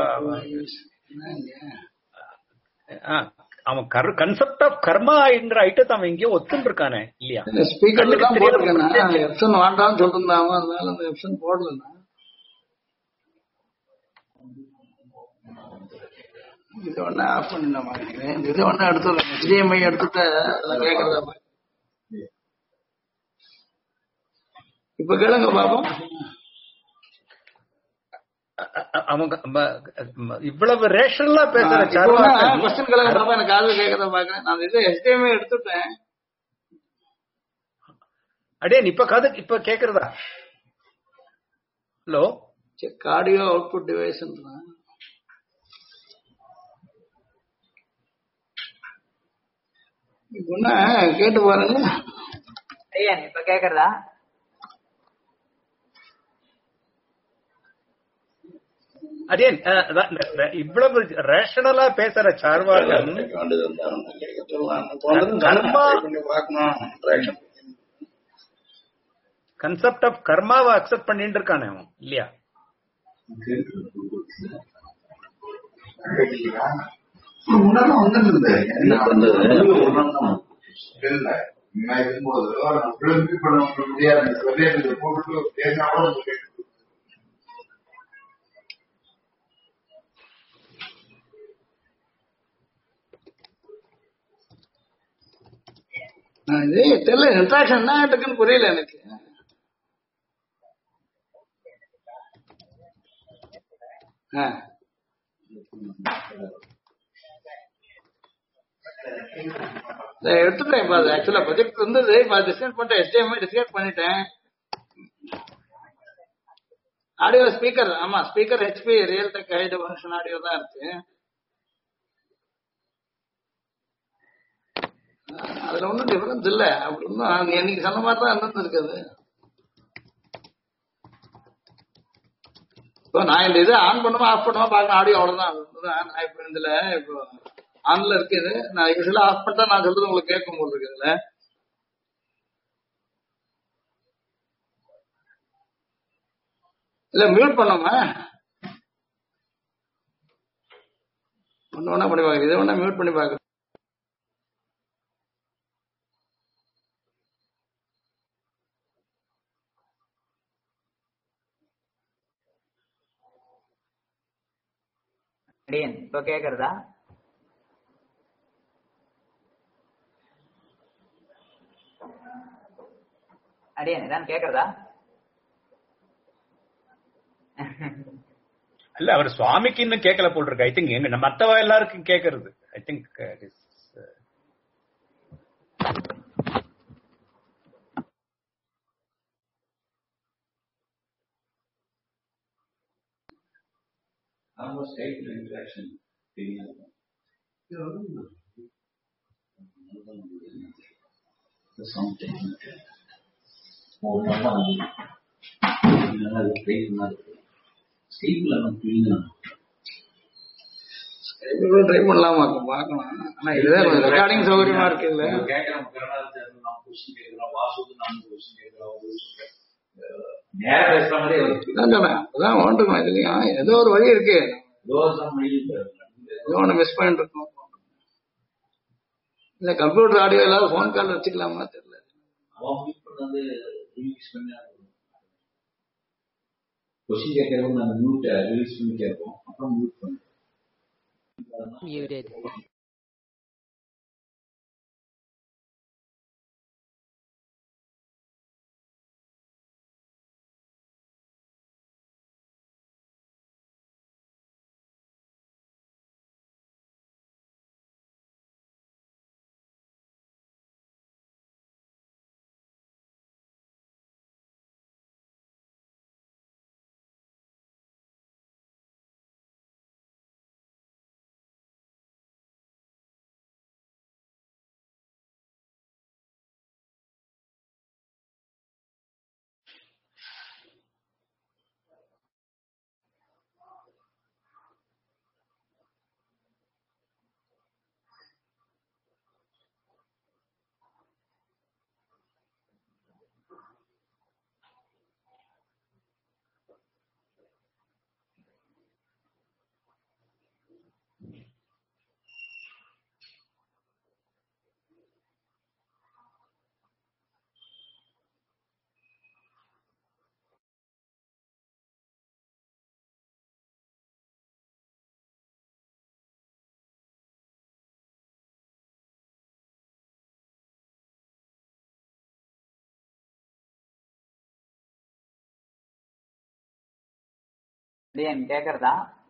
அவன் கன்செப்ட் ஆஃப் கர்மா என்ற ஐட்டத்தை அவன் எங்கேயோ ஒத்துன்னு இருக்கானே இல்லையா? ஸ்பீக்கர்ல தான் போட்டிருக்கேன். எப்சன் வேண்டாம்னு சொல்லிருந்தாங்க. அதனால அந்த எப்சன் போடல. இது ஒண்ணு ஆஃப் பண்ணிடலாமா? இது ஒண்ணு எடுத்துடலாம். HDMI எடுத்துட்டு கேட்கறதா? இப்ப கேளுங்க பாப்போம். அவங்க இவ்வளவு ரேஷனலா பேசுற கொஸ்டின் கேளுங்க. எனக்கு காது கேட்கறத பாக்குறேன். நான் இது HDMI எடுத்துட்டேன். அடே இப்ப காது இப்ப கேக்குறதா? ஹலோ, ஆடியோ அவுட்புட் டிவைஸ் கேட்டு பாருங்க. இப்ப கேக்குறதா? அடேன் இவ்வளவு ரேஷனலா பேசுற சார்வாகன் கன்செப்ட் ஆஃப் கர்மாவை அக்செப்ட் பண்ணிட்டு இருக்கானே அவன் இல்லையா? இது தெரியல இன்ட்ராக்ஷன் என்ன இருக்குன்னு புரியல எனக்கு. எடுத்துட்டேன் இப்ப. அது ஆக்சுவலா ப்ரொஜெக்ட் இருந்தது, இப்ப டிஸ்கஸ் பண்ணிட்டேன். HDMI டிஸ்கஸ் பண்ணிட்டேன். ஆடியோ ஸ்பீக்கர், ஆமா speaker HP Realtek high definition audio தான் இருக்கு. அதுல ஒன்றும் டிஃபரன்ஸ் இல்ல. அப்படி ஒன்றும் என்னைக்கு சொன்ன மாதிரி தான் இருந்திருக்குது. இப்போ நான் இந்த இது ஆன் பண்ணுமா ஆஃப் பண்ணுமா பார்க்கணும், ஆடியோ அவ்வளவுதான். நான் இப்போ இதுல இப்போ ஆன்ல இருக்குது. நான் யூஸ்வலா ஆஃப் பண்ணிட்டா நான் சொல்றது உங்களுக்கு கேட்கும் போது இருக்கு. இதுல இல்ல மியூட் பண்ணோமா ஒண்ணு ஒண்ணா பண்ணி பாக்குறது. இதை ஒண்ணா மியூட் பண்ணி பாக்குறது. அடியன் இப்ப கேக்குறதா? அடியன் இதான் கேக்குறதா? இல்ல அவர் சுவாமிக்கு இன்னும் கேட்கல போல் இருக்கு. ஐ திங்க் எங்க மத்தவ எல்லாருக்கும் கேக்குறது. I think almost 8 interaction. Something. Try பண்ணலாமா பார்க்கலாம். ஆனா இதுதான் ரெக்கார்டிங் சௌகரியமா இருக்கு. இல்ல அதான் ஒன்றுமா இதுலயும் ஏதோ ஒரு வழி இருக்கு. ஏதோ ஒண்ணு மிஸ் பண்ணிட்டு இருக்கோம். இல்ல கம்ப்யூட்டர் ஆடியோ இல்லாத போன் கால் வச்சுக்கலாமா தெரியல. கொஸ்டின் கேட்கறவங்க நாங்க மியூட் ரிலீஸ் பண்ணி கேட்போம், அப்புறம் மியூட் பண்ணுவோம். Muted. அடியன் கேக்குறதா?